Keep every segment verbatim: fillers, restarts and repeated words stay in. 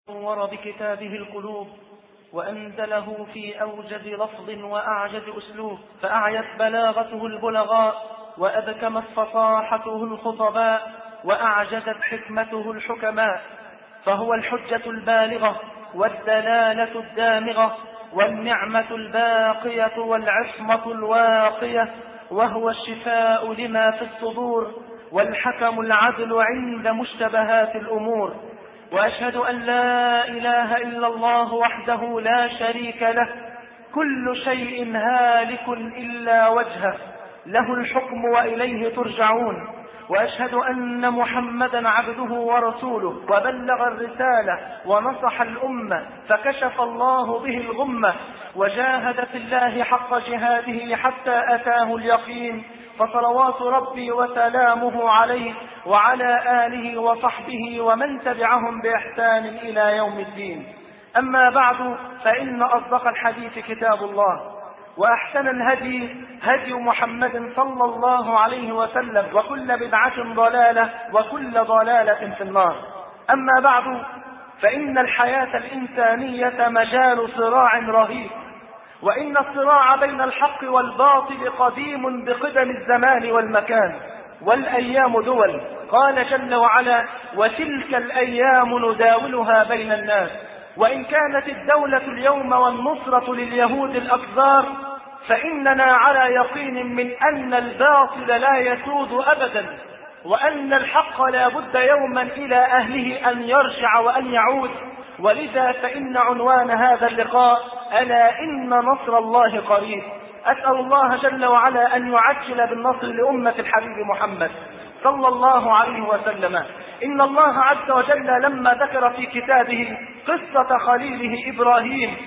نور بكتابه القلوب وأنزله في أوجز لفظ وأعجز أسلوب، فأعيت بلاغته البلغاء وأبكمت فصاحته الخطباء وأعجزت حكمته الحكماء، فهو الحجة البالغة والدلالة الدامغة والنعمة الباقية والعصمة الواقية، وهو الشفاء لما في الصدور والحكم العدل عند مشتبهات الأمور. وأشهد أن لا إله إلا الله وحده لا شريك له، كل شيء هالك إلا وجهه، له الحكم وإليه ترجعون. وأشهد أن محمدا عبده ورسوله، وبلغ الرسالة ونصح الأمة، فكشف الله به الغمة، وجاهد في الله حق جهاده حتى أتاه اليقين، فصلوات ربي وسلامه عليه وعلى آله وصحبه ومن تبعهم بإحسان إلى يوم الدين. أما بعد، فإن أصدق الحديث كتاب الله، وأحسن الهدي هدي محمد صلى الله عليه وسلم، وكل بدعة ضلالة وكل ضلالة في النار. أما بعد، فإن الحياة الإنسانية مجال صراع رهيب، وإن الصراع بين الحق والباطل قديم بقدم الزمان والمكان، والأيام دول. قال جل وعلا: وتلك الأيام نداولها بين الناس. وإن كانت الدولة اليوم والنصرة لليهود الأكثار، فإننا على يقين من أن الباطل لا يسود أبدا، وأن الحق لا بد يوما إلى أهله أن يرجع وأن يعود. ولذا فإن عنوان هذا اللقاء: ألا إن نصر الله قريب. أسأل الله جل وعلا أن يعجل بالنصر لأمة الحبيب محمد صلى الله عليه وسلم. إن الله عز وجل لما ذكر في كتابه قصة خليله إبراهيم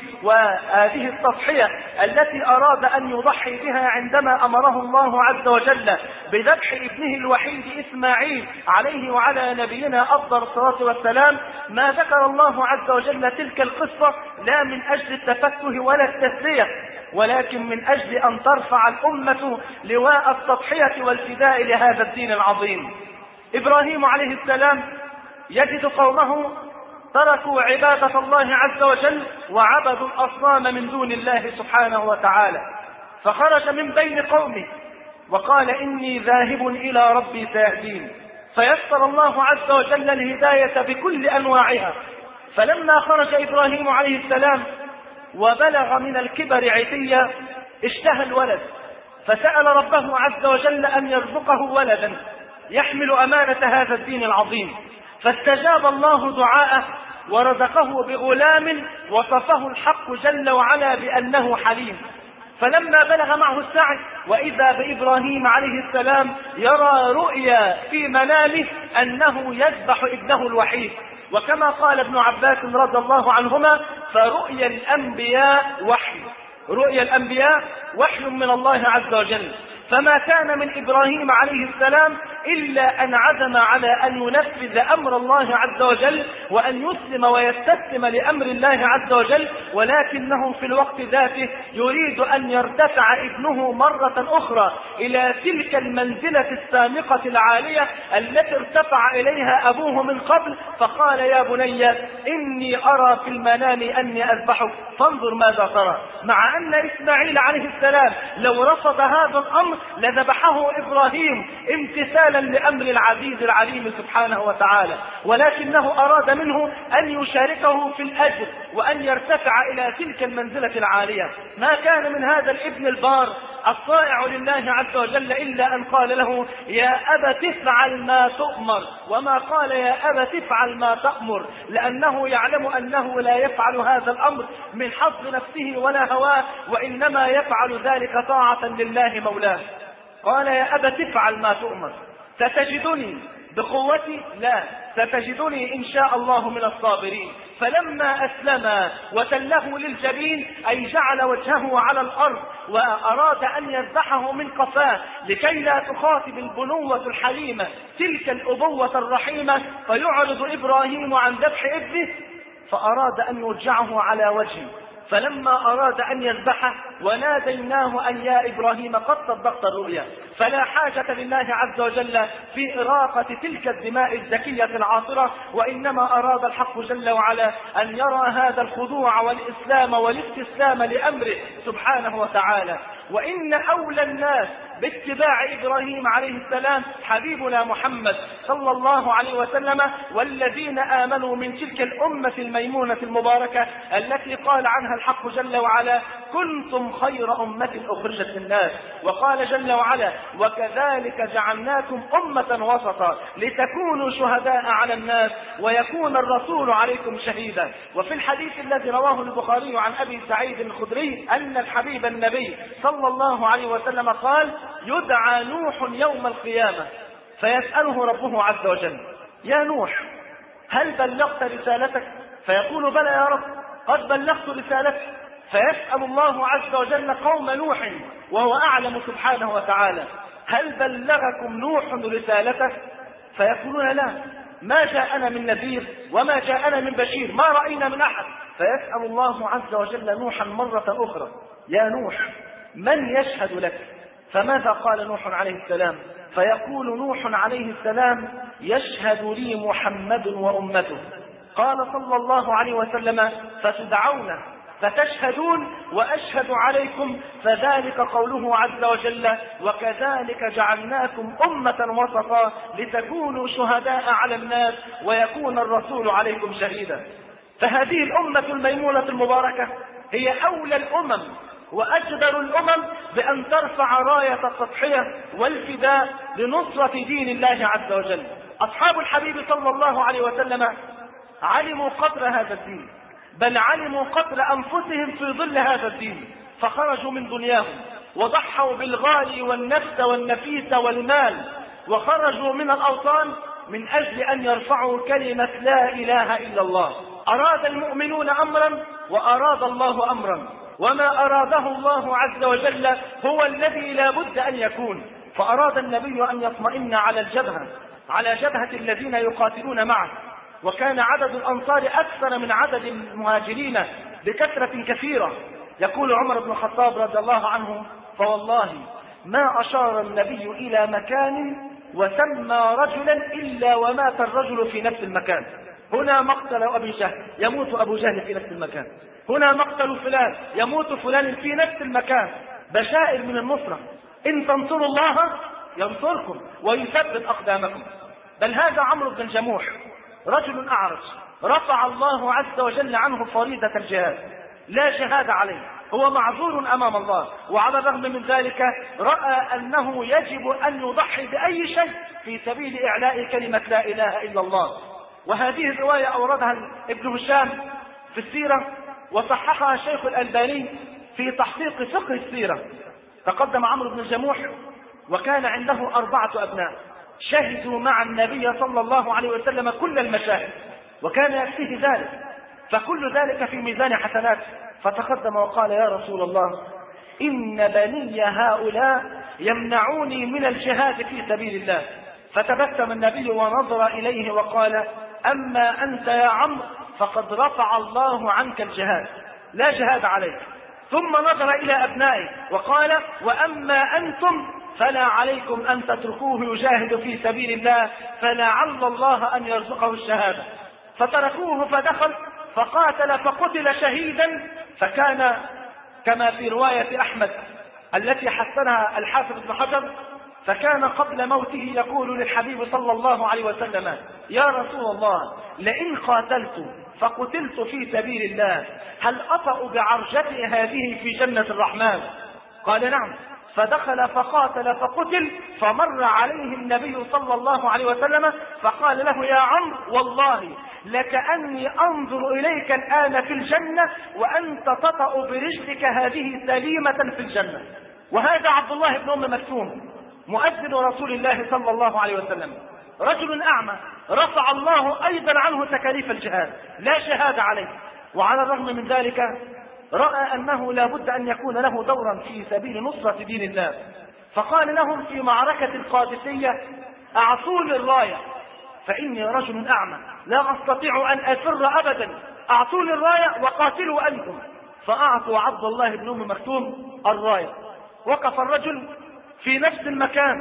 وهذه التضحية التي أراد أن يضحي بها عندما أمره الله عز وجل بذبح ابنه الوحيد إسماعيل عليه وعلى نبينا أفضل الصلاة والسلام، ما ذكر الله عز وجل تلك القصة لا من أجل التفكه ولا التسلية، ولكن من أجل أن ترفع الأمة لواء التضحية والفداء لهذا الدين العظيم. إبراهيم عليه السلام يجد قومه تركوا عبادة الله عز وجل وعبدوا الأصنام من دون الله سبحانه وتعالى، فخرج من بين قومه وقال: إني ذاهب إلى ربي سيهدين. فيسر الله عز وجل الهداية بكل أنواعها. فلما خرج إبراهيم عليه السلام وبلغ من الكبر عتيا، اشتهى الولد، فسأل ربه عز وجل أن يرزقه ولدا يحمل أمانة هذا الدين العظيم، فاستجاب الله دعاءه ورزقه بغلام وصفه الحق جل وعلا بأنه حليم. فلما بلغ معه السعي وإذا بإبراهيم عليه السلام يرى رؤيا في منامه أنه يذبح ابنه الوحيد، وكما قال ابن عباس رضي الله عنهما: فرؤيا الأنبياء وحي، رؤيا الأنبياء وحي من الله عز وجل. فما كان من إبراهيم عليه السلام إلا أن عزم على أن ينفذ أمر الله عز وجل وأن يسلم ويستسلم لأمر الله عز وجل، ولكنه في الوقت ذاته يريد أن يرتفع ابنه مرة أخرى إلى تلك المنزلة السامقة العالية التي ارتفع إليها أبوه من قبل، فقال: يا بني إني أرى في المنام أني أذبحك فانظر ماذا ترى. مع أن إسماعيل عليه السلام لو رفض هذا الأمر لذبحه إبراهيم امتثالا لأمر العزيز العليم سبحانه وتعالى، ولكنه أراد منه أن يشاركه في الأجر وأن يرتفع إلى تلك المنزلة العالية. ما كان من هذا الابن البار الطائع لله عز وجل إلا أن قال له: يا أبت افعل ما تؤمر، وما قال يا أبت افعل ما تأمر، لأنه يعلم أنه لا يفعل هذا الأمر من حظ نفسه ولا هواه، وإنما يفعل ذلك طاعة لله مولاه. قال: يا أبت افعل ما تؤمر، ستجدني بقوتي لا ستجدني إن شاء الله من الصابرين. فلما أسلم وتله للجبين، أي جعل وجهه على الأرض وأراد أن يذبحه من قفاه لكي لا تخاطب البنوة الحليمة تلك الأبوة الرحيمة، فيعرض إبراهيم عن ذبح ابنه، فأراد أن يرجعه على وجهه، فلما أراد أن يذبحه وناديناه أن يا إبراهيم قد صدقت الرؤيا، فلا حاجة لله عز وجل في إراقة تلك الدماء الزكية العاطرة، وإنما أراد الحق جل وعلا أن يرى هذا الخضوع والإسلام والاستسلام لأمره سبحانه وتعالى. وإن أولى الناس باتباع إبراهيم عليه السلام حبيبنا محمد صلى الله عليه وسلم، والذين آمنوا من تلك الأمة الميمونة المباركة التي قال عنها الحق جل وعلا كنتم خير أمة أخرجت للناس. وقال جل وعلا وكذلك جعلناكم أمة وسطا لتكونوا شهداء على الناس ويكون الرسول عليكم شهيدا. وفي الحديث الذي رواه البخاري عن أبي سعيد الخدري أن الحبيب النبي صلى الله عليه وسلم قال يدعى نوح يوم القيامة فيسأله ربه عز وجل يا نوح هل بلغت رسالتك؟ فيقول بلى يا رب قد بلغت رسالتك. فيسأل الله عز وجل قوم نوح وهو أعلم سبحانه وتعالى هل بلغكم نوح رسالته؟ فيقولون لا، ما جاءنا من نذير وما جاءنا من بشير، ما رأينا من أحد. فيسأل الله عز وجل نوحا مرة أخرى يا نوح من يشهد لك؟ فماذا قال نوح عليه السلام؟ فيقول نوح عليه السلام يشهد لي محمد وأمته. قال صلى الله عليه وسلم فتدعون فتشهدون وأشهد عليكم، فذلك قوله عز وجل وكذلك جعلناكم أمة وسطا لتكونوا شهداء على الناس ويكون الرسول عليكم شهيدا. فهذه الأمة الميمونة المباركة هي أولى الأمم وأجدر الأمم بأن ترفع راية التضحية والفداء لنصرة دين الله عز وجل. أصحاب الحبيب صلى الله عليه وسلم علموا قدر هذا الدين، بل علموا قدر أنفسهم في ظل هذا الدين، فخرجوا من دنياهم وضحوا بالغالي والنفس والنفيس والمال، وخرجوا من الأوطان من أجل أن يرفعوا كلمة لا إله إلا الله. أراد المؤمنون أمرا وأراد الله أمرا، وما أراده الله عز وجل هو الذي لا بد أن يكون. فأراد النبي أن يطمئن على الجبهة على جبهة الذين يقاتلون معه، وكان عدد الأنصار أكثر من عدد المهاجرين بكثرة كثيرة. يقول عمر بن الخطاب رضي الله عنه فوالله ما أشار النبي إلى مكان وسمى رجلا إلا ومات الرجل في نفس المكان. هنا مقتل أبي جهل يموت أبو جهل في نفس المكان، هنا مقتل فلان يموت فلان في نفس المكان. بشائر من النصرة، إن تنصروا الله ينصركم ويثبت أقدامكم. بل هذا عمرو بن الجموح رجل أعرج رفع الله عز وجل عنه فريضة الجهاد، لا جهاد عليه، هو معذور أمام الله، وعلى الرغم من ذلك رأى أنه يجب أن يضحي بأي شيء في سبيل إعلاء كلمة لا إله إلا الله. وهذه الرواية أوردها ابن هشام في السيرة وصححها الشيخ الألباني في تحقيق فقه السيرة. تقدم عمرو بن الجموح وكان عنده أربعة أبناء شهدوا مع النبي صلى الله عليه وسلم كل المشاهد، وكان يكفيه ذلك، فكل ذلك في ميزان حسنات. فتقدم وقال يا رسول الله إن بني هؤلاء يمنعوني من الجهاد في سبيل الله. فتبسم النبي ونظر إليه وقال أما أنت يا عمرو فقد رفع الله عنك الجهاد، لا جهاد عليك. ثم نظر إلى أبنائه وقال وأما أنتم فلا عليكم أن تتركوه يجاهد في سبيل الله فلعل الله أن يرزقه الشهادة. فتركوه فدخل فقاتل فقتل شهيدا، فكان كما في رواية أحمد التي حسنها الحافظ ابن حجر، فكان قبل موته يقول للحبيب صلى الله عليه وسلم يا رسول الله لئن قاتلت فقتلت في سبيل الله هل أطأ بعرجتي هذه في جنة الرحمن؟ قال نعم. فدخل فقاتل فقتل، فمر عليه النبي صلى الله عليه وسلم فقال له يا عمرو والله لكأني أنظر إليك الآن في الجنة وأنت تطأ برجلك هذه سليمة في الجنة. وهذا عبد الله بن أم مكتوم مؤذن رسول الله صلى الله عليه وسلم، رجل أعمى رفع الله أيضا عنه تكاليف الجهاد، لا شهادة عليه، وعلى الرغم من ذلك رأى أنه لا بد أن يكون له دورا في سبيل نصرة دين الله. فقال لهم في معركة القادسية أعطوني الراية فإني رجل أعمى لا أستطيع أن أفر أبدا، أعطوني الراية وقاتلوا أنتم. فأعطوا عبد الله بن أم مكتوم الراية. وقف الرجل في نفس المكان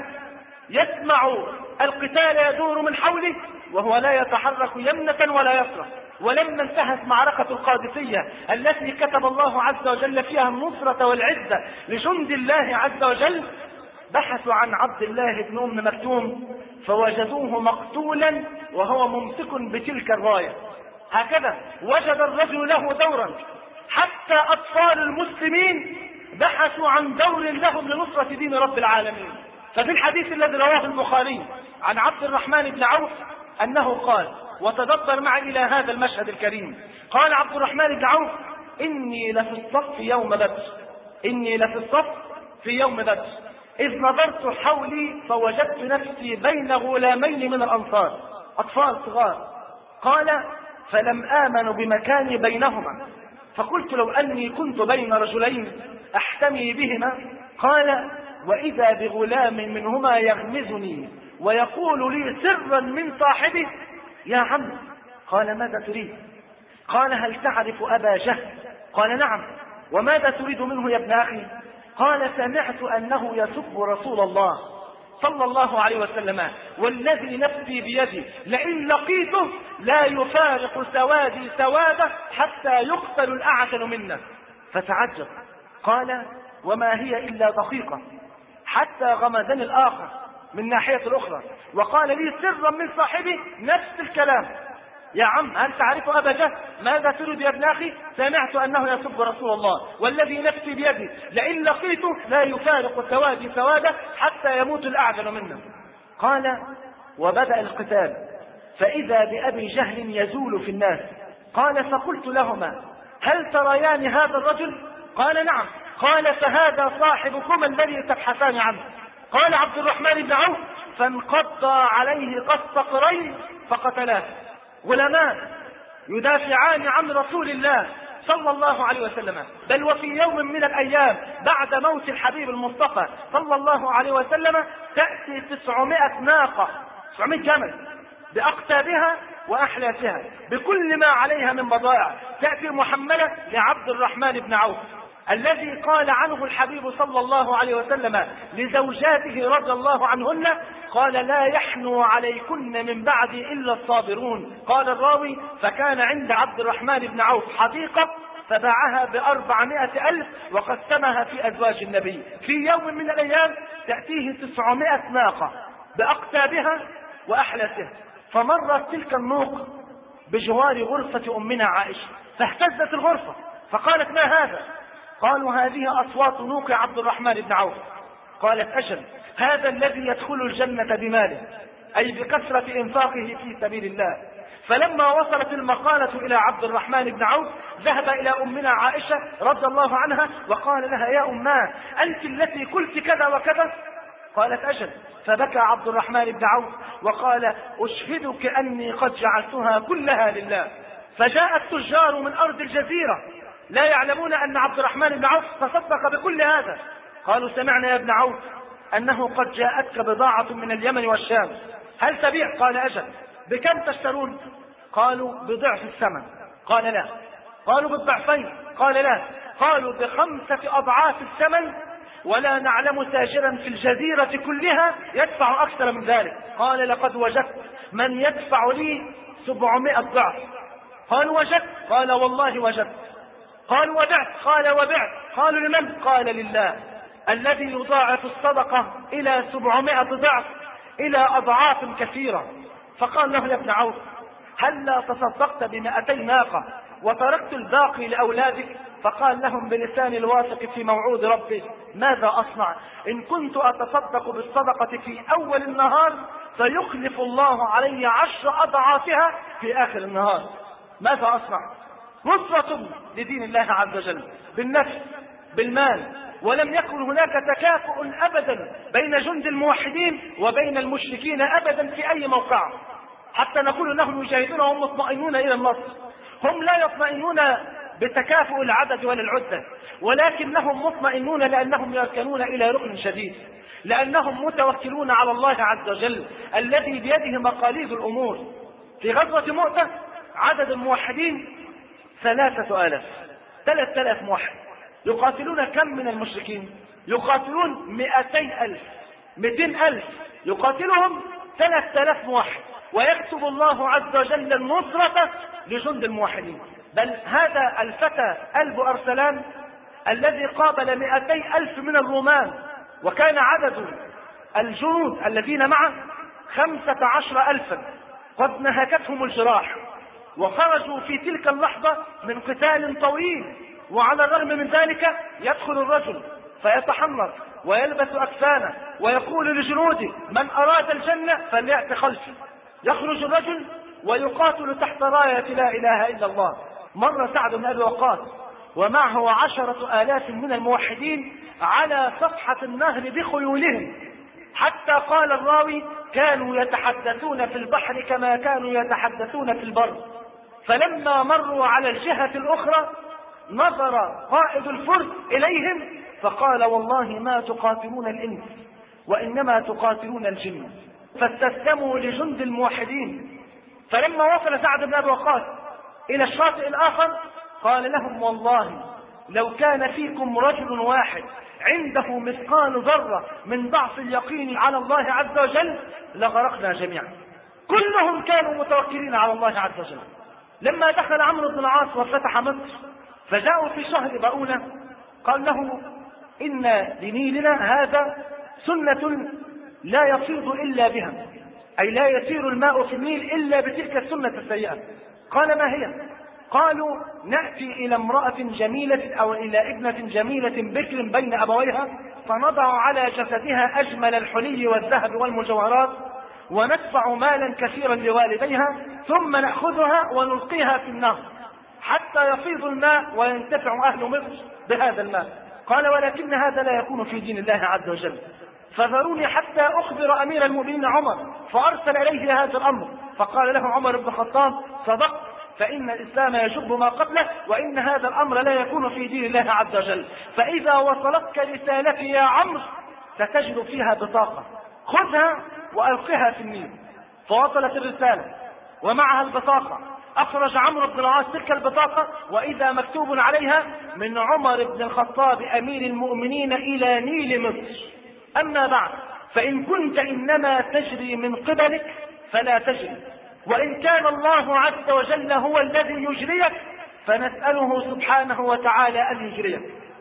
يسمع القتال يدور من حوله وهو لا يتحرك يمنة ولا يسرى. ولما انتهت معركة القادسية التي كتب الله عز وجل فيها النصرة والعزة لجند الله عز وجل، بحثوا عن عبد الله بن أم مكتوم فوجدوه مقتولا وهو ممسك بتلك الراية. هكذا وجد الرجل له دورا، حتى أطفال المسلمين بحثوا عن دور لهم لنصرة دين رب العالمين. ففي الحديث الذي رواه البخاري عن عبد الرحمن بن عوف أنه قال، وتدبر معي إلى هذا المشهد الكريم، قال عبد الرحمن بن عوف: إني لفي الصف يوم بدر، إني لفي الصف في يوم بدر، إذ نظرت حولي فوجدت نفسي بين غلامين من الأنصار أطفال صغار. قال: فلم آمن بمكاني بينهما، فقلت لو أني كنت بين رجلين أحتمي بهما. قال: وإذا بغلام منهما يغمزني ويقول لي سرا من صاحبه: يا عم. قال: ماذا تريد؟ قال: هل تعرف أبا جهل؟ قال: نعم. وماذا تريد منه يا ابن أخي؟ قال: سمعت أنه يسب رسول الله صلى الله عليه وسلم، والذي نفسي بيدي لئن لقيته لا يفارق سوادي سواده حتى يقتل الأعجل منا. فتعجب. قال: وما هي إلا دقيقة حتى غمزني الآخر من ناحية الأخرى وقال لي سرا من صاحبي نفس الكلام: يا عم، هل تعرف أبا جهل؟ ماذا تريد يا ابن أخي؟ سمعت أنه يسب رسول الله والذي نفسي بيدي لئن لقيته لا يفارق سوادي سواده حتى يموت الأعجل منا. قال: وبدأ القتال فإذا بأبي جهل يزول في الناس. قال: فقلت لهما: هل تريان هذا الرجل؟ قال: نعم. قال: فهذا صاحبكما الذي تبحثان عنه. قال عبد الرحمن بن عوف: فانقضى عليه كالصقرين فقتلاه. غلامان يدافعان عن رسول الله صلى الله عليه وسلم، بل وفي يوم من الأيام بعد موت الحبيب المصطفى صلى الله عليه وسلم تأتي تسعمائة ناقة، تسعمائة جمل بأقتابها وأحلاسها بكل ما عليها من بضائع، تأتي محملة لعبد الرحمن بن عوف الذي قال عنه الحبيب صلى الله عليه وسلم لزوجاته رضي الله عنهن: قال: لا يحنو عليكن من بعدي إلا الصابرون. قال الراوي: فكان عند عبد الرحمن بن عوف حديقة فباعها بأربعمائة ألف وقسمها في أزواج النبي. في يوم من الأيام تأتيه تسعمائة ناقة بأقتابها وأحلاسها، فمرت تلك النوق بجوار غرفة أمنا عائشة فاهتزت الغرفة فقالت: ما هذا؟ قالوا: هذه أصوات نوق عبد الرحمن بن عوف. قالت: أجل، هذا الذي يدخل الجنة بماله، أي بكثرة إنفاقه في سبيل الله. فلما وصلت المقالة إلى عبد الرحمن بن عوف ذهب إلى أمنا عائشة رضي الله عنها وقال لها: يا أماه، أنت التي قلت كذا وكذا؟ قالت: أجل. فبكى عبد الرحمن بن عوف وقال: أشهدك أني قد جعلتها كلها لله. فجاء التجار من أرض الجزيرة لا يعلمون أن عبد الرحمن بن عوف تصدق بكل هذا. قالوا: سمعنا يا ابن عوف أنه قد جاءتك بضاعة من اليمن والشام، هل تبيع؟ قال: أجل. بكم تشترون؟ قالوا: بضعف الثمن. قال: لا. قالوا: بالضعفين؟ قال: لا. قالوا: بخمسة أضعاف الثمن، ولا نعلم تاجرا في الجزيرة كلها يدفع أكثر من ذلك. قال: لقد وجدت من يدفع لي سبعمائة ضعف. قالوا: وجدت؟ قال: والله وجدت. قالوا: وبعت؟ قال: وبعت. قالوا: لمن؟ قال: لله الذي يضاعف الصدقة إلى سبعمائة ضعف إلى أضعاف كثيرة. فقال له: يا ابن عوف، هل لا تصدقت بمئتي ناقة وتركت الباقي لأولادك؟ فقال لهم بلسان الواثق في موعود ربه: ماذا أصنع؟ إن كنت أتصدق بالصدقة في أول النهار فيخلف الله علي عشر أضعافها في آخر النهار. ماذا أصنع؟ نصرة لدين الله عز وجل بالنفس بالمال. ولم يكن هناك تكافؤ أبدا بين جند الموحدين وبين المشركين أبدا في أي موقع، حتى نقول أنهم يجاهدون وهم مطمئنون إلى النصر. هم لا يطمئنون بتكافؤ العدد ولا العدة، ولكنهم مطمئنون لأنهم يركنون إلى ركن شديد، لأنهم متوكلون على الله عز وجل الذي بيده مقاليد الأمور. في غزوة مؤتة عدد الموحدين ثلاثة آلاف، ثلاثة آلاف موحد يقاتلون كم من المشركين؟ يقاتلون مئتين ألف، مئتين ألف يقاتلهم ثلاثة آلاف موحد، ويكتب الله عز وجل النصرة لجند الموحدين. بل هذا الفتى ألب أرسلان الذي قابل مئتي ألف من الرومان، وكان عدد الجنود الذين معه خمسة عشر ألفا، قد نهكتهم الجراح وخرجوا في تلك اللحظة من قتال طويل، وعلى الرغم من ذلك يدخل الرجل فيتحنط ويلبس أكفانه ويقول لجنوده: من أراد الجنة فليأت خلفي. يخرج الرجل ويقاتل تحت راية لا إله إلا الله. مر سعد بن أبي وقاص ومعه عشرة آلاف من الموحدين على صفحة النهر بخيولهم، حتى قال الراوي: كانوا يتحدثون في البحر كما كانوا يتحدثون في البر. فلما مروا على الجهة الأخرى نظر قائد الفرس إليهم فقال: والله ما تقاتلون الإنس وإنما تقاتلون الجن. فاستسلموا لجند الموحدين. فلما وصل سعد بن أبي وقاص إلى الشاطئ الآخر قال لهم: والله لو كان فيكم رجل واحد عنده مثقال ذرة من ضعف اليقين على الله عز وجل لغرقنا جميعا. كلهم كانوا متوكلين على الله عز وجل. لما دخل عمرو بن العاص وفتح مصر فجاءوا في شهر بؤونة قال له: إن لنيلنا هذا سنة لا يفيض إلا بها، أي لا يسير الماء في النيل إلا بتلك السنة السيئة. قال: ما هي؟ قالوا: نأتي إلى امرأة جميلة أو إلى ابنة جميلة بكر بين أبويها فنضع على جسدها أجمل الحلي والذهب والمجوهرات وندفع مالا كثيرا لوالديها ثم نأخذها ونلقيها في النهر حتى يفيض الماء وينتفع أهل مصر بهذا الماء. قال: ولكن هذا لا يكون في دين الله عز وجل، فذروني حتى أخبر أمير المؤمنين عمر. فأرسل إليه هذا الأمر فقال له عمر بن الخطاب: صدقت، فإن الإسلام يجب ما قبله، وإن هذا الأمر لا يكون في دين الله عز وجل. فإذا وصلتك رسالتي يا عمرو ستجد فيها بطاقة، خذها وألقها في النيل. فوصلت الرسالة ومعها البطاقة. أخرج عمرو بن العاص تلك البطاقة وإذا مكتوب عليها: من عمر بن الخطاب أمير المؤمنين إلى نيل مصر. أما بعد، فإن كنت إنما تجري من قبلك فلا تجري، وإن كان الله عز وجل هو الذي يجريك فنسأله سبحانه وتعالى أن يجريك.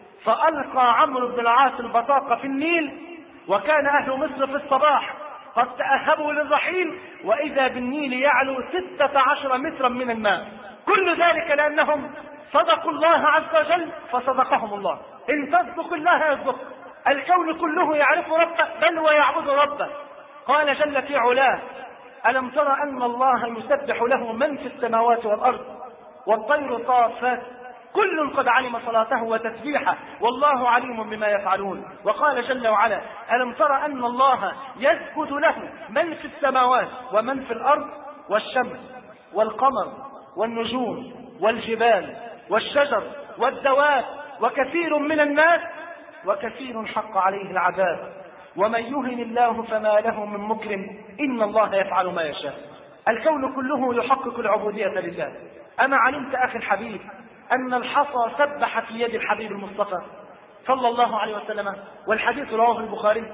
فألقى عمرو بن العاص البطاقة في النيل، وكان أهل مصر في الصباح قد تأهبوا للرحيل وإذا بالنيل يعلو ستة عشر مترا من الماء. كل ذلك لأنهم صدقوا الله عز وجل فصدقهم الله. إن تصدق الله يصدق. الكون كله يعرف ربه بل ويعبد ربه. قال جل في علاه: ألم ترى أن الله يسبح له من في السماوات والأرض والطير صافات كل قد علم صلاته وتسبيحه والله عليم بما يفعلون. وقال جل وعلا: ألم ترى أن الله يسجد له من في السماوات ومن في الأرض والشمس والقمر والنجوم والجبال والشجر والدواب وكثير من الناس وكثير حق عليه العذاب ومن يهن الله فما له من مكرم إن الله يفعل ما يشاء. الكون كله يحقق العبودية لله. أما علمت أخي الحبيب أن الحصى سبح في يد الحبيب المصطفى صلى الله عليه وسلم، والحديث رواه البخاري،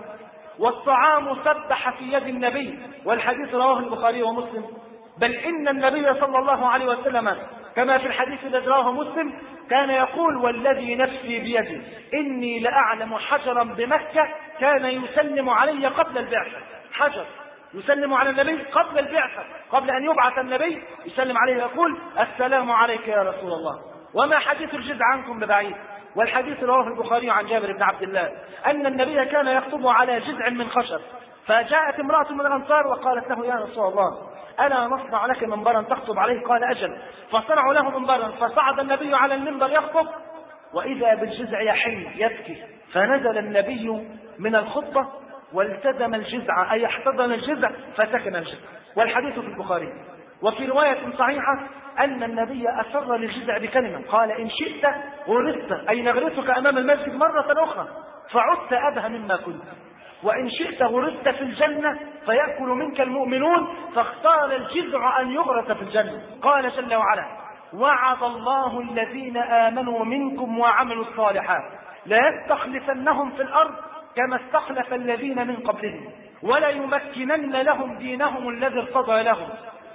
والطعام سبح في يد النبي، والحديث رواه البخاري ومسلم. بل إن النبي صلى الله عليه وسلم كما في الحديث الذي رواه مسلم كان يقول: والذي نفسي بيده إني لأعلم حجرا بمكة كان يسلم علي قبل البعثة. حجر يسلم على النبي قبل البعثة، قبل أن يبعث النبي يسلم عليه يقول: السلام عليك يا رسول الله. وما حديث الجزع عنكم ببعيد. والحديث رواه البخاري عن جابر بن عبد الله أن النبي كان يخطب على جذع من خشب، فجاءت امرأة من الأنصار وقالت له: يا رسول الله ألا نصنع لك منبرا تخطب عليه؟ قال: أجل. فصنعوا له منبرا، فصعد النبي على المنبر يخطب وإذا بالجذع يحن يبكي، فنزل النبي من الخطبة والتزم الجذع أي احتضن الجذع فسكن الجذع. والحديث في البخاري. وفي رواية صحيحة أن النبي أسر للجذع بكلمة قال: إن شئت غرست أي نغرسك أمام المسجد مرة أخرى فعدت أبهى مما كنت، وإن شئت غرست في الجنة فيأكل منك المؤمنون، فاختار الجذع أن يغرس في الجنة. قال جل وعلا: وعد الله الذين آمنوا منكم وعملوا الصالحات ليستخلفنهم في الأرض كما استخلف الذين من قبلهم وليمكنن لهم دينهم الذي ارتضى لهم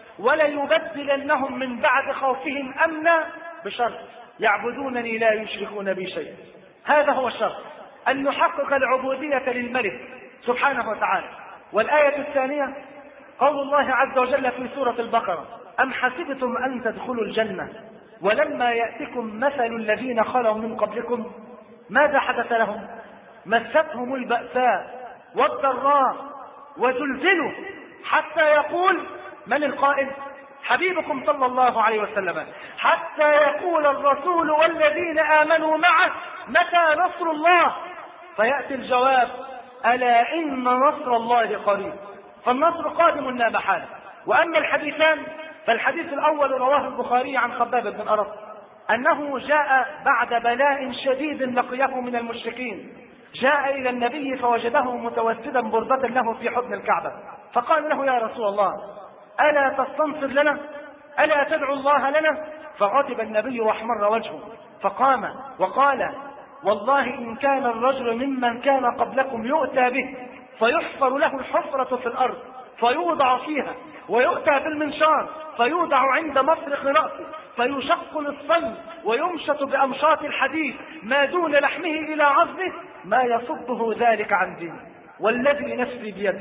وليبدلنهم من بعد خوفهم أمنا بشرط يعبدونني لا يشركون بي شيئا. هذا هو الشرط، أن نحقق العبودية للملك سبحانه وتعالى. والآية الثانية قول الله عز وجل في سورة البقرة: أم حسبتم أن تدخلوا الجنة ولما يأتكم مثل الذين خلوا من قبلكم ماذا حدث لهم؟ مستهم البأساء والضراء وزلزلوا حتى يقول من القائل؟ حبيبكم صلى الله عليه وسلم، حتى يقول الرسول والذين آمنوا معه متى نصر الله؟ فيأتي الجواب: ألا إن نصر الله قريب. فالنصر قادم لا محالة. وأما الحديثان فالحديث الأول رواه البخاري عن خباب بن أرط أنه جاء بعد بلاء شديد لقيه من المشركين، جاء إلى النبي فوجده متوسدا بردة له في حضن الكعبة، فقال له: يا رسول الله ألا تستنصر لنا؟ ألا تدعو الله لنا؟ فغضب النبي واحمر وجهه فقام وقال: والله إن كان الرجل ممن كان قبلكم يؤتى به فيحفر له الحفرة في الأرض فيوضع فيها، ويؤتى بالمنشار فيوضع عند مفرق رأسه فيشق للصلب ويمشط بأمشاط الحديد ما دون لحمه إلى عظمه، ما يصده ذلك عن دينه. والذي نفسي بيده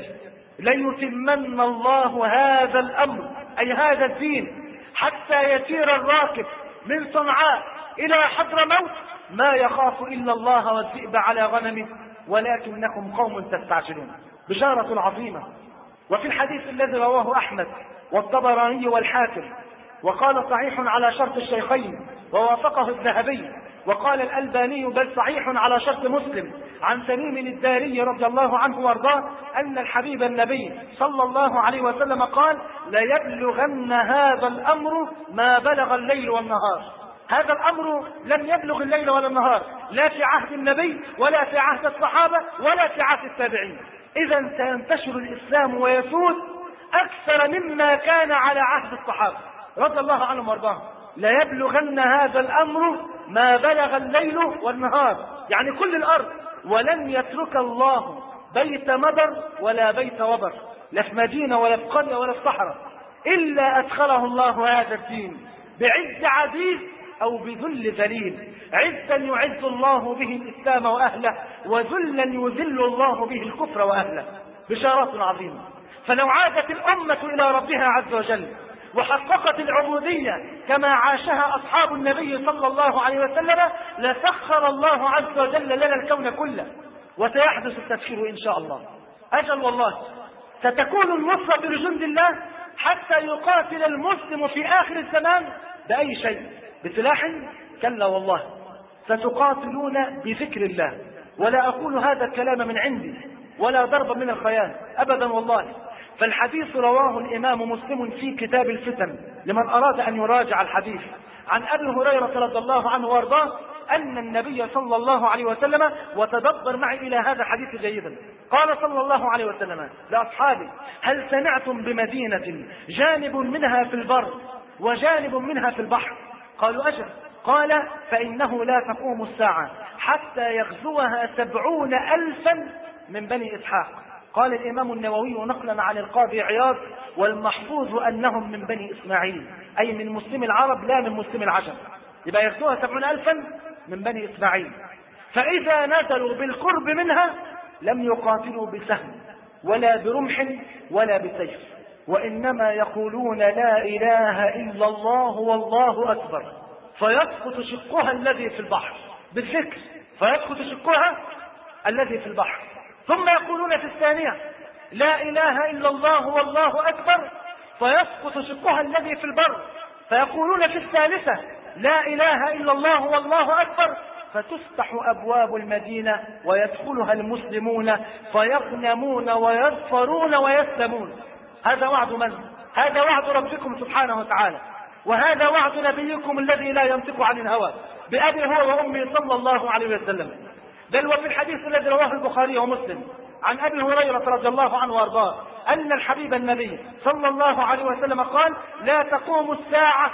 ليتمن الله هذا الأمر أي هذا الدين حتى يسير الراكب من صنعاء إلى حضرموت ما يخاف إلا الله والذئب على غنمه ولكنكم قوم تستعجلون. بشارة عظيمة. وفي الحديث الذي رواه أحمد والطبراني والحاكم وقال صحيح على شرط الشيخين ووافقه الذهبي وقال الألباني بل صحيح على شرط مسلم عن تميم الداري رضي الله عنه وارضاه أن الحبيب النبي صلى الله عليه وسلم قال: ليبلغن هذا الأمر ما بلغ الليل والنهار. هذا الأمر لم يبلغ الليل ولا النهار، لا في عهد النبي ولا في عهد الصحابة ولا في عهد التابعين. إذا سينتشر الإسلام ويسود أكثر مما كان على عهد الصحابة رضي الله عنهم وارضاهم. ليبلغن هذا الأمر ما بلغ الليل والنهار، يعني كل الأرض. ولن يترك الله بيت مدر ولا بيت وبر، لا في مدينة ولا في قرية ولا في صحراء، إلا أدخله الله هذا الدين بعز عزيز أو بذل ذليل. عزا يعز الله به الإسلام وأهله، وذلا يذل الله به الكفر وأهله. بشارات عظيمة. فلو عادت الأمة إلى ربها عز وجل وحققت العبودية كما عاشها أصحاب النبي صلى الله عليه وسلم لسخر الله عز وجل لنا الكون كله، وسيحدث التسخير إن شاء الله. أجل والله ستكون النصرة لجند الله حتى يقاتل المسلم في آخر الزمان بأي شيء؟ بسلاح؟ كلا والله، ستقاتلون بذكر الله. ولا أقول هذا الكلام من عندي ولا ضرب من الخيال أبدا والله. فالحديث رواه الإمام مسلم في كتاب الفتن لمن أراد أن يراجع الحديث عن أبي هريرة رضي الله عنه وارضاه أن النبي صلى الله عليه وسلم، وتدبر معي إلى هذا الحديث جيدا، قال صلى الله عليه وسلم لأصحابه: هل سمعتم بمدينة جانب منها في البر وجانب منها في البحر؟ قالوا: أجل. قال: فإنه لا تقوم الساعة حتى يغزوها سبعون ألفا من بني إسحاق. قال الإمام النووي نقلا عن القاضي عياض: والمحفوظ أنهم من بني إسماعيل، أي من مسلم العرب لا من مسلم العجم. يبقى يغزوها سبعون ألفا من بني إسماعيل. فإذا نزلوا بالقرب منها لم يقاتلوا بسهم ولا برمح ولا بسيف، وإنما يقولون: لا إله إلا الله والله أكبر، فيسقط شقها الذي في البحر بالذكر، فيسقط شقها الذي في البحر. ثم يقولون في الثانية: لا إله إلا الله والله أكبر، فيسقط شقها الذي في البر. فيقولون في الثالثة: لا إله إلا الله والله أكبر، فتفتح أبواب المدينة ويدخلها المسلمون فيغنمون ويظفرون ويسلمون. هذا وعد من؟ هذا وعد ربكم سبحانه وتعالى، وهذا وعد نبيكم الذي لا ينطق عن الهوى بأبي هو وأمي صلى الله عليه وسلم. بل وفي الحديث الذي رواه البخاري ومسلم عن أبي هريرة رضي الله عنه وارضاه أن الحبيب النبي صلى الله عليه وسلم قال: لا تقوم الساعة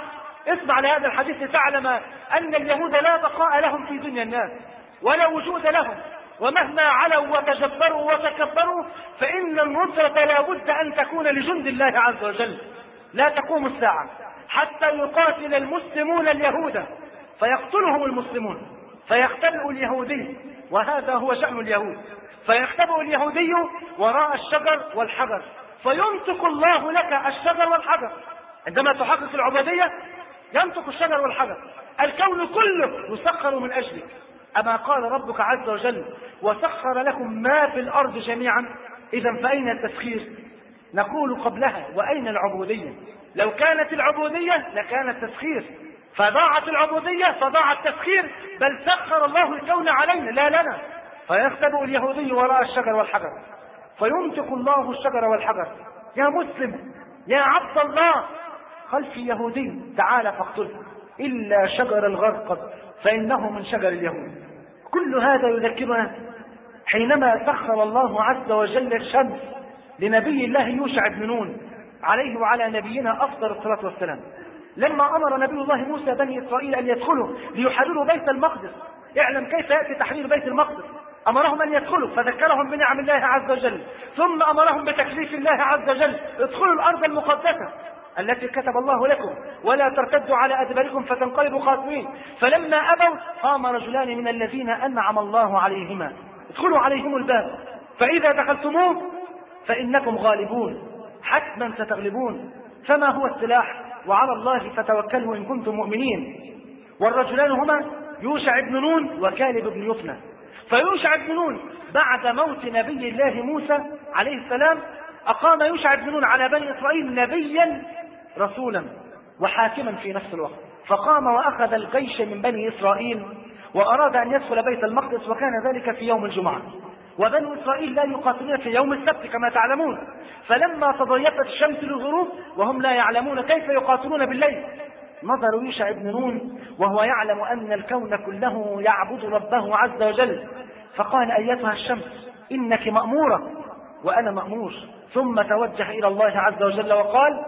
اسمع لهذا الحديث لتعلم أن اليهود لا بقاء لهم في دنيا الناس ولا وجود لهم، ومهما علوا وتجبروا وتكبروا فإن النصرة لا بد أن تكون لجند الله عز وجل. لا تقوم الساعة حتى يقاتل المسلمون اليهود فيقتلهم المسلمون، فيختبئ اليهودي، وهذا هو شأن اليهود، فيختبئ اليهودي وراء الشجر والحجر، فينطق الله لك الشجر والحجر. عندما تحقق العبودية ينطق الشجر والحجر، الكون كله يسخر من أجلك. أما قال ربك عز وجل وسخر لكم ما في الأرض جميعا؟ إذا فأين التسخير؟ نقول قبلها وأين العبودية؟ لو كانت العبودية لكان التسخير، فضاعت العبودية فضاع التسخير، بل سخر الله الكون علينا لا لنا. فيختبئ اليهودي وراء الشجر والحجر، فينطق الله الشجر والحجر: يا مسلم يا عبد الله، خلف يهودي تعال فاقتله إلا شجر الغرقد فإنه من شجر اليهود. كل هذا يذكرنا حينما سخر الله عز وجل الشمس لنبي الله يوشع بن نون عليه وعلى نبينا أفضل الصلاة والسلام، لما أمر نبي الله موسى بني إسرائيل أن يدخلوا ليحرروا بيت المقدس. اعلم كيف يأتي تحرير بيت المقدس. أمرهم أن يدخلوا فذكرهم بنعم الله عز وجل، ثم أمرهم بتكليف الله عز وجل: ادخلوا الأرض المقدسة التي كتب الله لكم ولا ترتدوا على أدباركم فتنقلبوا خاسرين. فلما أبوا قام رجلان من الذين أنعم الله عليهما: ادخلوا عليهم الباب فإذا دخلتموه فإنكم غالبون، حتما ستغلبون، فما هو السلاح؟ وعلى الله فتوكلوا إن كنتم مؤمنين. والرجلان هما يوشع بن نون وكالب بن يفنى. فيوشع بن نون بعد موت نبي الله موسى عليه السلام أقام يوشع بن نون على بني إسرائيل نبيا رسولا وحاكما في نفس الوقت، فقام وأخذ الجيش من بني إسرائيل وأراد أن يدخل بيت المقدس، وكان ذلك في يوم الجمعة، وبني إسرائيل لا يقاتلون في يوم السبت كما تعلمون. فلما تضيفت الشمس للغروب وهم لا يعلمون كيف يقاتلون بالليل، نظر يوشع بن نون وهو يعلم أن الكون كله يعبد ربه عز وجل، فقال: أيتها الشمس إنك مأمورة وأنا مأمور. ثم توجه إلى الله عز وجل وقال: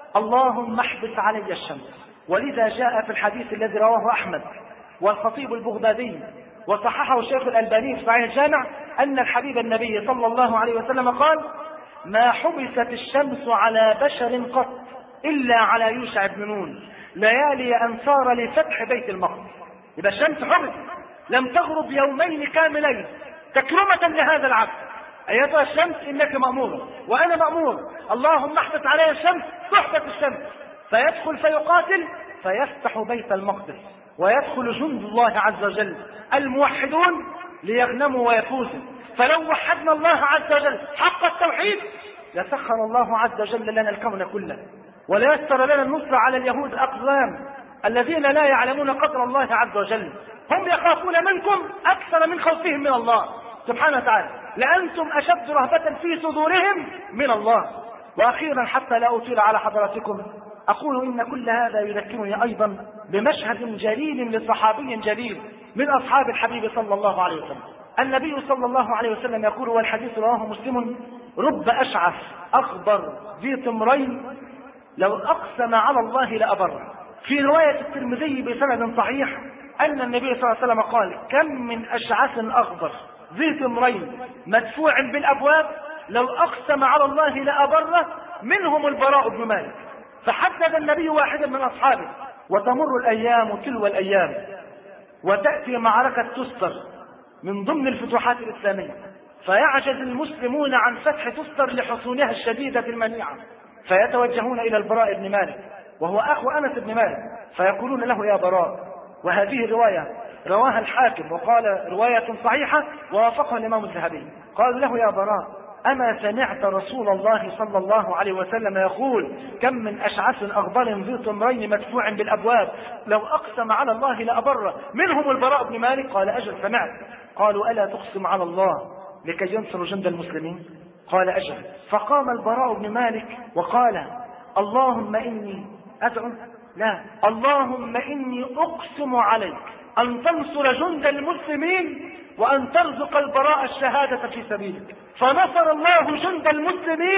اللهم احبس علي الشمس. ولذا جاء في الحديث الذي رواه أحمد والخطيب البغدادي وصححه الشيخ الألباني في صحيح الجامع أن الحبيب النبي صلى الله عليه وسلم قال: ما حبست الشمس على بشر قط إلا على يوشع بن نون ليالي أن صار لفتح بيت المقدس. يبقى الشمس حبست لم تغرب يومين كاملين تكرمة لهذا العبد. أيتها الشمس إنك مأمورة وأنا مأمور، اللهم احبس علي الشمس، تحبس الشمس، فيدخل فيقاتل فيفتح بيت المقدس ويدخل جند الله عز وجل الموحدون ليغنموا ويفوزوا. فلو وحدنا الله عز وجل حق التوحيد لسخر الله عز وجل لنا الكون كله وليسر لنا النصر على اليهود الأقزام الذين لا يعلمون قدر الله عز وجل. هم يخافون منكم أكثر من خوفهم من الله سبحانه وتعالى، لأنتم أشد رهبة في صدورهم من الله. وأخيرا حتى لا أطيل على حضراتكم أقول إن كل هذا يذكرني أيضا بمشهد جليل لصحابي جليل من أصحاب الحبيب صلى الله عليه وسلم. النبي صلى الله عليه وسلم يقول والحديث رواه مسلم: رب أشعث أخضر ذي طمرين لو أقسم على الله لأبره. في رواية الترمذي بسند صحيح أن النبي صلى الله عليه وسلم قال: كم من أشعث أخضر ذي طمرين مدفوع بالأبواب لو أقسم على الله لأبره، منهم البراء بن مالك. فحدد النبي واحدا من أصحابه. وتمر الأيام تلو الأيام وتأتي معركة تستر من ضمن الفتوحات الإسلامية، فيعجز المسلمون عن فتح تستر لحصونها الشديدة المنيعة، فيتوجهون إلى البراء بن مالك وهو أخو أنس بن مالك، فيقولون له: يا براء. وهذه الرواية رواها الحاكم وقال رواية صحيحة ووافقها الإمام الذهبي. قالوا له: يا براء، أما سمعت رسول الله صلى الله عليه وسلم يقول: كم من أشعث أخضر ذي طمرين مدفوع بالأبواب لو أقسم على الله لأبره، منهم البراء بن مالك؟ قال: أجل سمعت. قالوا: ألا تقسم على الله لكي ينصر جند المسلمين؟ قال: أجل. فقام البراء بن مالك وقال: اللهم إني أدعو لا اللهم إني أقسم عليك أن تنصر جند المسلمين وأن ترزق البراء الشهادة في سبيلك. فنصر الله جند المسلمين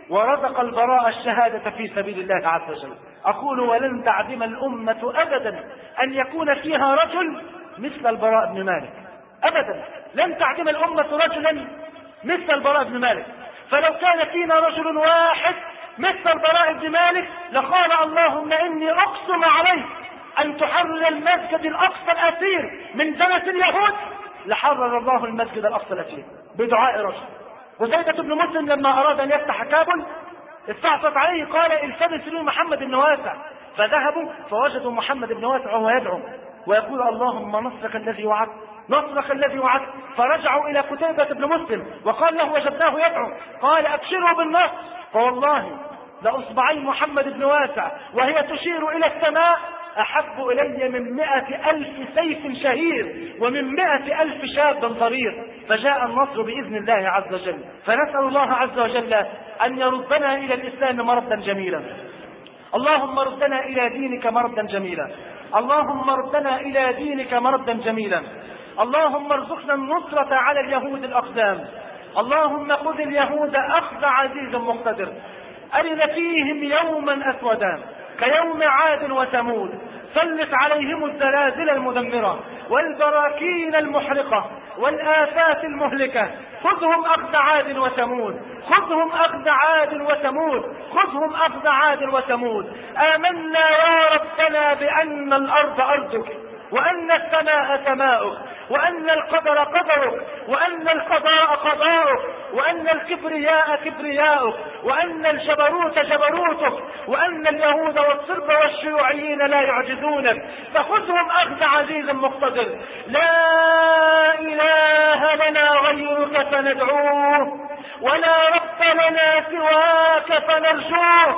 ورزق البراء الشهادة في سبيل الله عز وجل. أقول ولن تعدم الأمة أبدا أن يكون فيها رجل مثل البراء بن مالك، أبدا لن تعدم الأمة رجلا مثل البراء بن مالك. فلو كان فينا رجل واحد مثل البراء بن مالك لقال اللهم إني أقسم عليك أن تحرر المسجد الأقصى الأثير من دنس اليهود، لحرر الله المسجد الأقصى الأثير بدعاء رجل. وزيدة بن مسلم لما أراد أن يفتح كابل استعصت عليه قال التمس لي محمد بن واسع، فذهبوا فوجدوا محمد بن واسع وهو يدعو ويقول اللهم نصرك الذي وعدت نصرك الذي وعدت. فرجعوا إلى قتيبة بن مسلم وقال له وجدناه يدعو، قال أبشروا بالنصر، فوالله لأصبعي محمد بن واسع وهي تشير إلى السماء أحب إلي من مئة ألف سيف شهير ومن مئة ألف شاب ضرير. فجاء النصر بإذن الله عز وجل. فنسأل الله عز وجل أن يردنا إلى الإسلام مردا جميلا. اللهم ردنا إلى دينك مردا جميلا. اللهم ردنا إلى دينك مردا جميلا. اللهم ارزقنا النصرة على اليهود الأقدام. اللهم خذ اليهود أخذ عزيز مقتدر. أرنا فيهم يوما أسودا كيوم عاد وثمود. سلط عليهم الزلازل المدمرة والبراكين المحرقة والآفات المهلكة. خذهم أخذ عاد وثمود. خذهم أخذ عاد وثمود. خذهم أخذ عاد وثمود. آمنا يا ربنا بأن الأرض أرضك وأن السماء سماؤك وأن القدر قدرك وأن القضاء قضاؤك وأن الكبرياء كبرياؤك وأن الجبروت جبروتك وأن اليهود والصرب والشيوعيين لا يعجزونك. فخذهم أخذ عزيز مقتدر. لا إله لنا غيرك فندعوه ولا رب لنا سواك فنرجوه.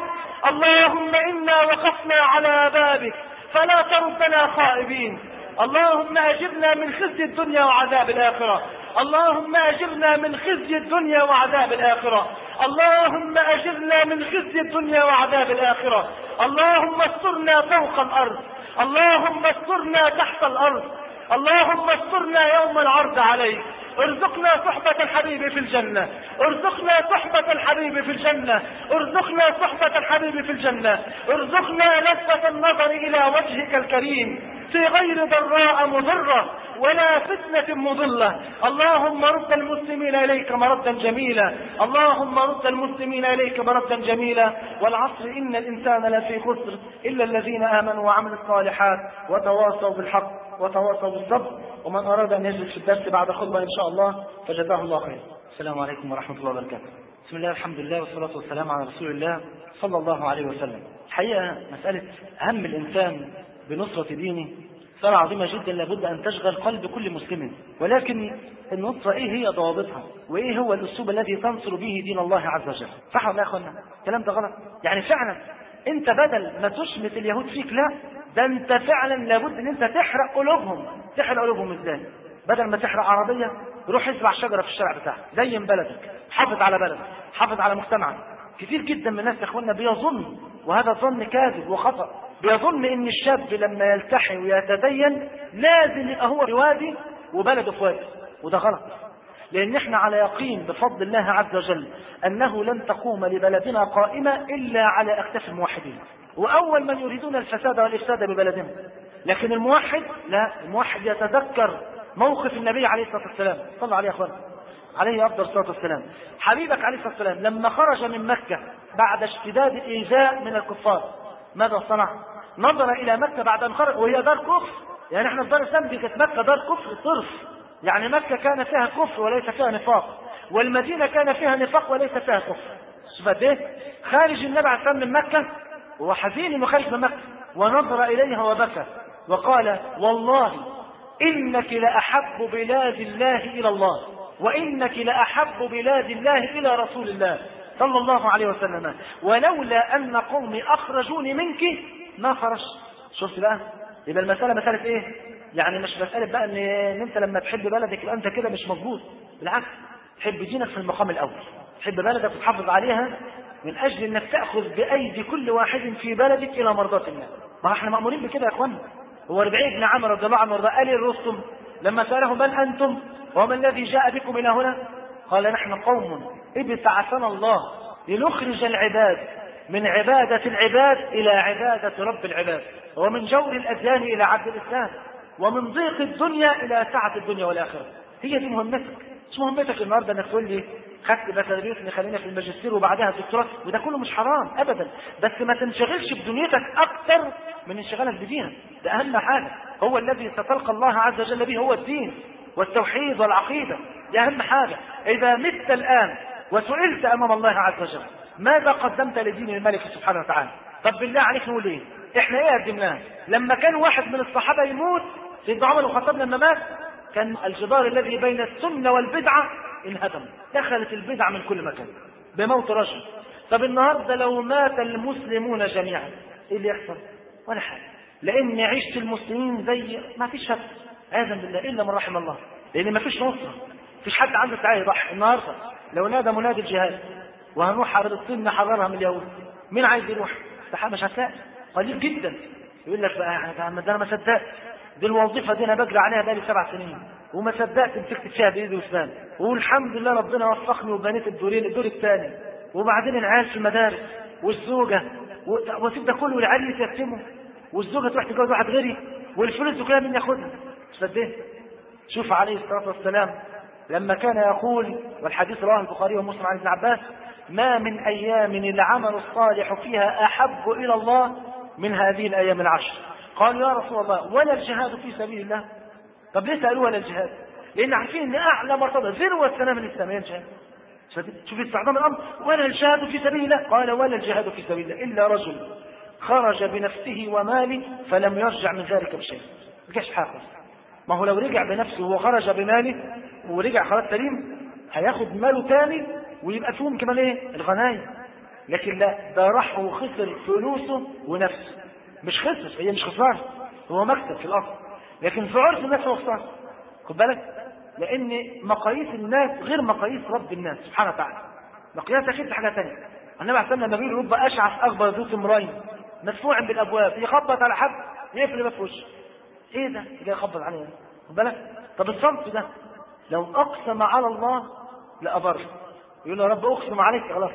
اللهم إنا وقفنا على بابك فلا تردنا خائبين. اللهم أجرنا من خزي الدنيا وعذاب الآخرة. اللهم أجرنا من خزي الدنيا وعذاب الآخرة. اللهم أجرنا من خزي الدنيا وعذاب الآخرة. اللهم استرنا فوق الأرض. اللهم استرنا تحت الأرض. اللهم استرنا يوم العرض عليك. ارزقنا صحبة الحبيب في الجنة. ارزقنا صحبة الحبيب في الجنة. ارزقنا صحبة الحبيب في الجنة. ارزقنا لذة النظر إلى وجهك الكريم في غير ضراء مضرة ولا فتنة مضلة. اللهم رد المسلمين إليك مردا جميلا. اللهم رد المسلمين إليك مردا جميلا. والعصر إن الإنسان لفي خسر إلا الذين آمنوا وعملوا الصالحات وتواصوا بالحق وتواصوا بالصبر. ومن أراد أن يجلس في الدرس بعد خطبة إن شاء الله فجزاه الله خير. السلام عليكم ورحمة الله وبركاته. بسم الله الحمد لله والصلاة والسلام على رسول الله صلى الله عليه وسلم. الحقيقة مسألة هم الإنسان بنصرة دينه مسألة عظيمة جدا لابد أن تشغل قلب كل مسلم. ولكن النصرة إيه هي ضوابطها وإيه هو الأسلوب الذي تنصر به دين الله عز وجل؟ صح ولا يا أخوانا؟ الكلام ده غلط. يعني فعلا أنت بدل ما تشمت اليهود فيك، لا، ده أنت فعلا لابد أن أنت تحرق قلوبهم. تحرق قلوبهم إزاي؟ بدل ما تحرق عربية روح ازرع شجرة في الشارع بتاعك، زين بلدك، حافظ على بلدك، حافظ على مجتمعك. كثير جدا من الناس يا اخوانا بيظن، وهذا ظن كاذب وخطأ، بيظن ان الشاب لما يلتحي ويتدين لازم يبقى هو في وادي وبلده في وادي، وده غلط. لان احنا على يقين بفضل الله عز وجل انه لن تقوم لبلدنا قائمة الا على اكتاف الموحدين، واول من يريدون الفساد والافساد ببلدهم. لكن الموحد لا، الموحد يتذكر موقف النبي عليه الصلاة والسلام، صلى عليه اخوانا عليه افضل الصلاة والسلام. حبيبك عليه الصلاة والسلام لما خرج من مكة بعد اشتداد الايذاء من الكفار ماذا صنع؟ نظر الى مكة بعد ان خرج وهي دار كفر. يعني احنا في دار الاسلام دي كانت مكة دار كفر صرف، يعني مكة كان فيها كفر وليس فيها نفاق، والمدينة كان فيها نفاق وليس فيها كفر. شوف قد ايه خارج النبي عليه الصلاة والسلام من مكة وهو حزين انه خارج من مكة، ونظر اليها وبكى وقال والله إنك لأحب بلاد الله إلى الله، وإنك لأحب بلاد الله إلى رسول الله صلى الله عليه وسلم، ولولا أن قومي أخرجوني منك ما خرجت. شفت بقى؟ يبقى المسألة مسألة إيه؟ يعني مش مسألة بقى إن أنت لما تحب بلدك يبقى أنت كده مش مظبوط، بالعكس تحب دينك في المقام الأول، تحب بلدك وتحافظ عليها من أجل أنك تأخذ بأيدي كل واحد في بلدك إلى مرضاة الله. ما احنا مأمورين بكده يا أخوانا. هو ربيع بن عمرو رضي الله عنه قال للرسل لما سأله من أنتم وما الذي جاء بكم إلى هنا؟ قال نحن قوم ابتعثنا الله لنخرج العباد من عبادة العباد إلى عبادة رب العباد، ومن جور الأديان إلى عبد الإسلام، ومن ضيق الدنيا إلى سعة الدنيا والآخرة. هي دي مهمتك. مش مهمتك النهارده انك تقول لي خدت بكالوريوس خلينا في الماجستير وبعدها دكتوراه، وده كله مش حرام ابدا، بس ما تنشغلش بدنيتك اكتر من انشغالك بدينك. ده اهم حاجه، هو الذي ستلقى الله عز وجل به هو الدين والتوحيد والعقيده، دي اهم حاجه. اذا مت الان وسئلت امام الله عز وجل ماذا قدمت لدين الملك سبحانه وتعالى، طب بالله عليك نقول ايه؟ احنا ايه قدمناه؟ لما كان واحد من الصحابه يموت، سيدنا عمر بن الخطاب لما مات كان الجدار الذي بين السنه والبدعه انهدم، دخلت البدعه من كل مكان بموت رجل. طب النهارده لو مات المسلمون جميعا ايه اللي يحصل؟ ولا حاجه، لان عيشه المسلمين زي ما فيش شك عياذا بالله الا من رحم الله، لان ما فيش نصره، فيش حد عنده سعي يضحي. النهارده لو نادى منادي الجهاد وهنروح على فلسطين نحررها من اليهود، مين عايز يروح؟ مش هتلاقي، قليل جدا. يقول لك بقى ده انا ما صدقت، دي الوظيفه دي انا بجري عليها بقالي سبع سنين وما صدقت مسكت فيها بايدي واسناني، والحمد لله ربنا وفقني وبنيت الدورين الدور الثاني، وبعدين العيال في المدارس والزوجه واسيب ده كله والعيال يتيتموا والزوجه تروح تتجوز واحد غيري والفلوس كلها مين ياخدها؟ صدقت. شوف عليه الصلاه والسلام لما كان يقول، والحديث رواه البخاري ومسلم عن ابن عباس: ما من ايام العمل الصالح فيها احب الى الله من هذه الايام العشر. قال يا رسول الله ولا الجهاد في سبيل الله؟ طب ليه سالوه ولا الجهاد؟ لان عارفين ان اعلى مرتبه ذروه سنام الاسلام هي الجهاد. شوف استعظام الامر، ولا الجهاد في سبيل الله؟ قال ولا الجهاد في سبيل الله الا رجل خرج بنفسه وماله فلم يرجع من ذلك بشيء. ما جاش حافظ. ما هو لو رجع بنفسه وخرج بماله ورجع خلاص سليم هياخد ماله تاني ويبقى فيهم كمان ايه؟ الغنايم. لكن لا، ده راح وخسر فلوسه ونفسه. مش خسر، هي مش خسارة، هو مكسب في الأصل، لكن في عرف الناس هو خسارة. خد بالك، لأن مقاييس الناس غير مقاييس رب الناس سبحانه وتعالى. مقياس أكيد حاجة ثانية. النبي عليه الصلاة والسلام رب أشعث أغبر ذو ثمرين مدفوع بالأبواب، يخبط على حد يقفل باب في وشه. إيه ده؟ جاي يخبط عليه. خد بالك؟ طب الصمت ده لو أقسم على الله لأبر، يقول يا رب أقسم عليك، خلاص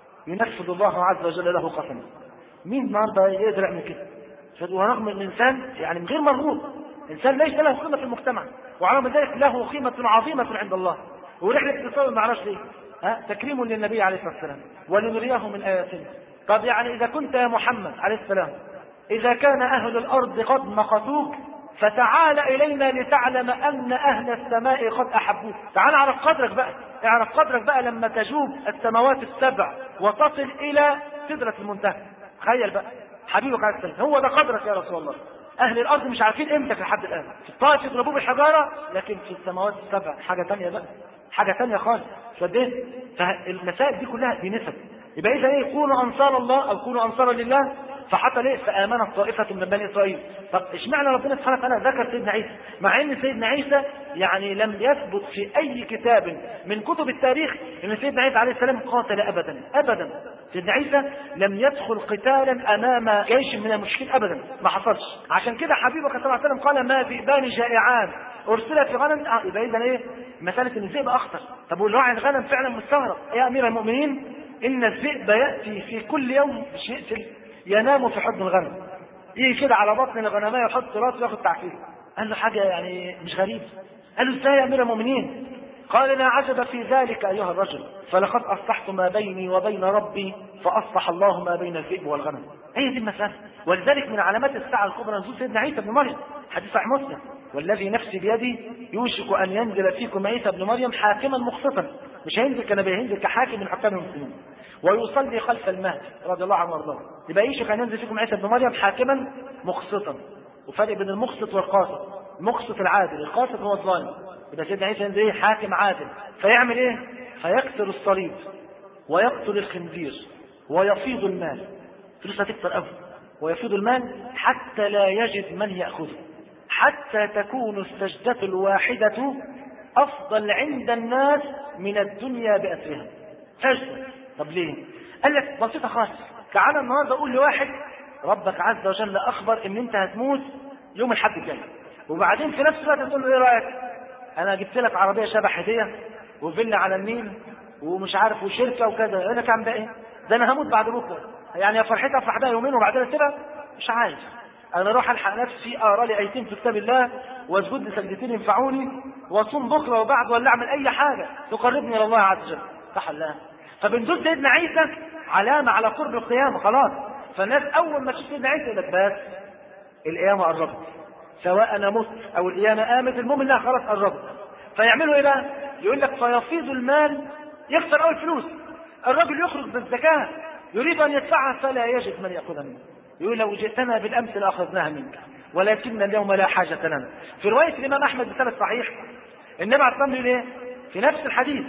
ينفذ الله عز وجل له قسما. مين النهارده يقدر يعمل كده؟ ورغم ان الانسان يعني غير مرغوب، انسان ليس له قيمه في المجتمع، وعلى ذلك له قيمه عظيمه عند الله. ورحله اتصال ما عرفش ليه؟ ها تكريم للنبي عليه الصلاه والسلام ولنريه من اياتنا. طب يعني اذا كنت يا محمد عليه السلام اذا كان اهل الارض قد مقتوك فتعال الينا لتعلم ان اهل السماء قد احبوك. تعال اعرف قدرك بقى، اعرف قدرك بقى لما تجوب السماوات السبع وتصل الى سدره المنتهى. تخيل بقى حبيبك عليه السلام هو ده قدرك يا رسول الله. اهل الارض مش عارفين قيمتك لحد الان، في الطائف يضربوه بالحجاره، لكن في السماوات السبع حاجه ثانيه بقى، حاجه ثانيه خالص. صدقت؟ فالمسائل دي كلها بنسب. يبقى اذا ايه؟ كونوا انصار الله او كونوا انصارا لله. فحتى ليه؟ فامنت طائفه من بني اسرائيل. طب اشمعنى ربنا سبحانه وتعالى ذكر سيدنا عيسى مع ان سيدنا عيسى يعني لم يثبت في اي كتاب من كتب التاريخ ان سيدنا عيسى عليه السلام قاتل ابدا ابدا. سيدنا عيسى لم يدخل قتالا امام جيش من المشركين ابدا، ما حصلش. عشان كده حبيبك صلى الله عليه وسلم قال ما ذئبان جائعان ارسل في غنم. اه يبقى اذا ايه؟ مساله ان الذئب اخطر. طب والراعي الغنم فعلا مستغرب يا امير المؤمنين ان الذئب ياتي في كل يوم يقتل ينام في حضن الغنم، يجي كده على بطن الغنمية يحط راسه وياخد تعفير. قال له حاجة يعني مش غريب. قال له ازاي يا امير المؤمنين؟ قال لا عجب في ذلك ايها الرجل، فلقد اصلحت ما بيني وبين ربي فاصلح الله ما بين الذئب والغنم. هي دي المسألة. ولذلك من علامات الساعة الكبرى نزول سيدنا عيسى بن مريم، حديث صحيح مسلم: والذي نفسي بيدي يوشك ان ينزل فيكم عيسى بن مريم حاكما مقسطا. مش هينزل كنبي، هينزل كحاكم من حكام المسلمين ويصلي خلف المهدي رضي الله عنه وارضاه. يبقى يوشك ان ينزل فيكم عيسى بن مريم حاكما مقسطا. وفرق بين المقسط والقاسط، المقسط العادل، القاسط هو الظالم. يبقى سيدنا عيسى ينزل ايه؟ حاكم عادل. فيعمل ايه؟ فيكسر الصليب ويقتل الخنزير ويفيض المال. فلوس هتكتر قوي ويفيض المال حتى لا يجد من ياخذه، حتى تكون السجدة الواحدة افضل عند الناس من الدنيا باسرها. سجدة. طب ليه؟ قال لك بسيطة خالص. تعالى النهارده اقول لواحد ربك عز وجل اخبر ان انت هتموت يوم الحد الجاي، وبعدين في نفس الوقت تقول له ايه رايك؟ انا جبت لك عربيه شبه هديه وفيلا على النيل ومش عارف وشركه وكذا، يقول لك اعمل ده ايه؟ ده انا هموت بعد بكره، يعني يا فرحتي افرح بها يومين وبعدين اسيبها؟ مش عايز. انا اروح الحق نفسي اقرا لي ايتين في كتاب الله واسجد لي سجدتين ينفعوني واصوم بكره وبعد ولا اعمل اي حاجه تقربني الى الله عز وجل. صح ولا لا؟ فبنزول سيدنا عيسى علامه على قرب القيامه خلاص. فالناس اول ما تشوف سيدنا عيسى يقول لك بس القيامه قربت، سواء انا مت او القيامه قامت، المهم انها خلاص قربت. فيعملوا ايه بقى؟ يقول لك فيفيض المال، يخسر اول فلوس. الرجل يخرج بالزكاه يريد ان يدفعها فلا يجد من ياخذها منه، يقول لو جئتنا بالامس لاخذناها منك ولكن اليوم لا حاجه لنا. في روايه الامام احمد بسند صحيح النبي عليه الصلاه والسلام يقول ايه في نفس الحديث؟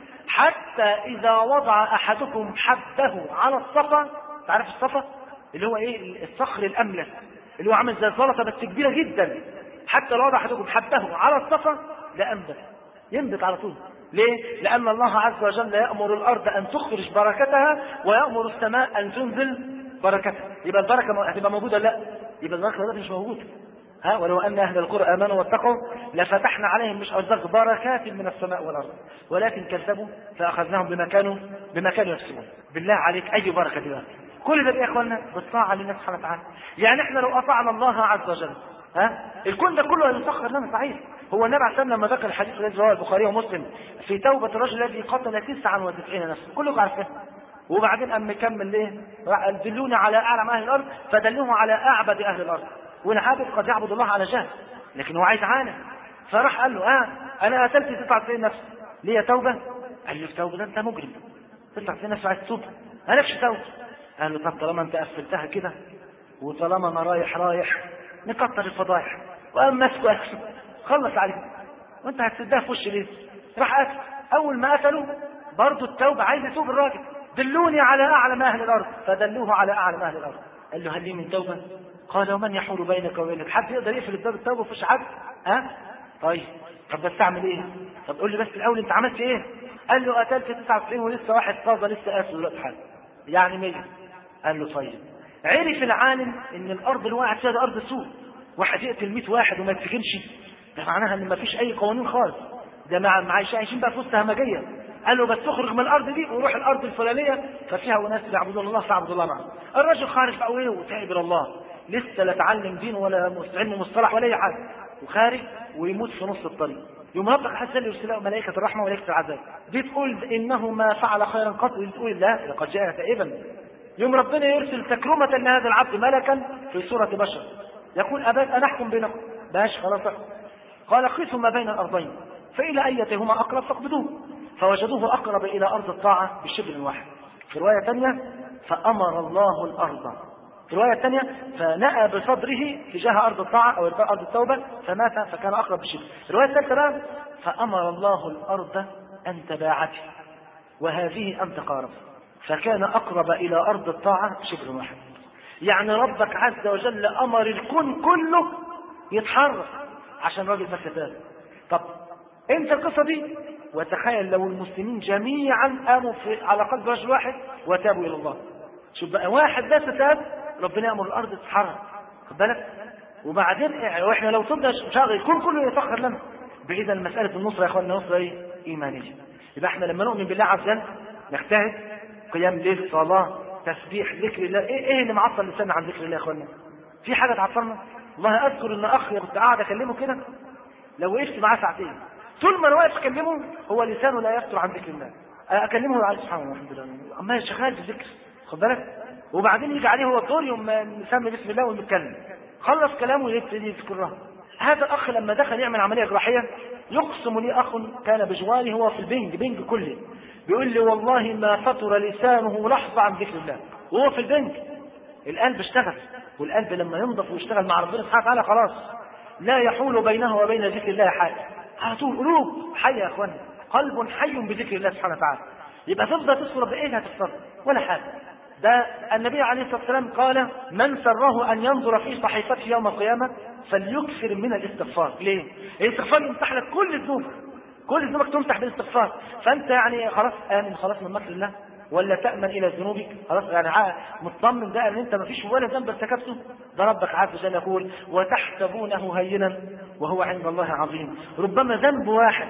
حتى اذا وضع احدكم حده على الصفا، تعرف الصفا اللي هو ايه؟ الصخر الاملس اللي هو عامل زي الزلطه بس كبيره جدا. حتى لو وضع احدكم حده على الصفا لانبت، ينبت على طول. ليه؟ لان الله عز وجل يامر الارض ان تخرج بركتها ويامر السماء ان تنزل بركتها. يبقى البركه هتبقى موجوده؟ لا، يبقى البركه دلوقتي مش موجوده. ها ولو ان اهل القرى امنوا واتقوا لفتحنا عليهم مش ارزاق بركات من السماء والارض ولكن كذبوا فاخذناهم بما كانوا بما كانوا يكسبون. بالله عليك اي بركه دي بقى؟ كل ده يا اخوانا بالطاعه لله سبحانه وتعالى. يعني احنا لو اطعنا الله عز وجل ها الكون ده كله هيسخر لنا. صحيح هو النبي عليه الصلاه والسلام لما ذكر الحديث الذي رواه البخاري ومسلم في توبه الرجل الذي قتل تسعة وتسعين نفسا، كلكم عارفين. وبعدين قام مكمل ليه؟ دلوني على اعلم اهل الارض فدلوه على اعبد اهل الارض. والعابد قد يعبد الله على جهل لكن هو عايز عالم. فراح قال له اه انا قتلت تسعة وتسعين نفس، ليه توبه؟ قال له توبه؟ ده انت مجرم، تسعة وتسعين نفس عايز تتوب، مالكش توبه. قال له طب طالما انت قفلتها كده وطالما انا رايح رايح نكتر الفضايح. وقام ماسكه خلص عليه، وانت هتسدها في وش ليه؟ راح قتل. اول ما قتله برضه التوبه، عايز يتوب الراجل. دلوني على اعلم اهل الارض فدلوه على اعلم اهل الارض. قال له هل لي من توبه؟ قال ومن يحول بينك وبينك؟ حد يقدر يقفل باب التوبه ويخش حد؟ ها؟ طيب طب بس اعمل ايه؟ طب قول لي بس الاول انت عملت ايه؟ قال له قتلت تسعة وتسعين ولسه واحد طازه لسه قاتل دلوقتي حاجه يعني مية. قال له طيب. عرف العالم ان الارض اللي وقعت فيها ده ارض سوء، واحد يقتل مئة واحد وما يتسجنش، ده معناها ان ما فيش اي قوانين خالص، ده مع عايشين بقى في وسط همجيه. قال له بس تخرج من الارض دي وروح الارض الفلانيه ففيها ناس يعبدون الله فاعبدوا الله معه. الرجل خارج بقى وايه وتعب الى الله، لسه لا تعلم دين ولا علم مصطلح ولا اي حاجه، وخارج ويموت في نص الطريق. يوم ربك حتى يرسل ملائكه الرحمه وملائكه العذاب، دي تقول انه ما فعل خيرا قط، ودي تقول لا لقد جاء تائبا. يوم ربنا يرسل تكرمه لهذا العبد ملكا في صوره بشر يقول ابات ان احكم بينكم، باش خلاص. قال قيسوا ما بين الارضين فالى ايتهما اقرب فاقبضوه، فوجدوه اقرب الى ارض الطاعه بشبر واحد. في روايه ثانيه فامر الله الارض، في روايه ثانيه فنأى بصدره تجاه ارض الطاعه او ارض التوبه فمات فكان اقرب بشبر. الروايه الثالثه بقى فامر الله الارض ان تباعته وهذه ان تقارب فكان اقرب الى ارض الطاعه بشبر واحد. يعني ربك عز وجل امر الكون كله يتحرك عشان راجل بس تاب. طب انت القصه دي وتخيل لو المسلمين جميعا قاموا في على قلب رجل واحد وتابوا الى الله. شوف بقى واحد بس تاب ربنا يامر الارض تتحرك، خد بالك. وبعدين واحنا لو صدنا شغل الكون كله يسخر لنا. باذا مساله النصره يا اخواننا نصره ايه؟ ايمانيه. يبقى احنا لما نؤمن بالله عز وجل نجتهد قيام ليل صلاه تسبيح ذكر الله. ايه ايه اللي معطل لساننا عن ذكر الله يا اخواننا؟ في حاجه تعطلنا؟ والله اذكر ان اخ كنت قاعد اكلمه كده لو وقفت معاه ساعتين طول ما انا واقف اكلمه هو لسانه لا يفتر عن ذكر الله، اكلمه عليه سبحانه الله الحمد لله اما شغال بالذكر، خد بالك. وبعدين يجي عليه هو الدور يوم نسمي بسم الله ونتكلم، خلص كلامه يبتدي يذكرها. هذا الاخ لما دخل يعمل عمليه جراحيه يقسم لي اخ كان بجواري هو في البنج بنج كله بيقول لي والله ما فطر لسانه لحظه عن ذكر الله وهو في البنج. القلب اشتغل، والقلب لما ينضف ويشتغل مع ربنا سبحانه وتعالى خلاص لا يحول بينه وبين ذكر الله حاجه، على طول قلوب حيه يا اخوانا، قلب حي بذكر الله سبحانه وتعالى. يبقى تفضل تذكر بايه هتفطر ولا حاجه. ده النبي عليه الصلاه والسلام قال من سره ان ينظر في صحيفته يوم القيامه فليكثر من الاستغفار. ليه؟ الاستغفار يمسح لك كل الذنوب، كل ذنوبك تمسح بالاستغفار. فانت يعني خلاص امن خلاص من مكر الله ولا تامن الى ذنوبك خلاص، يعني مطمن ده ان انت ما فيش ولا ذنب ارتكبته. ده ربك عز وجل يقول وتحسبونه هينا وهو عند الله عظيم. ربما ذنب واحد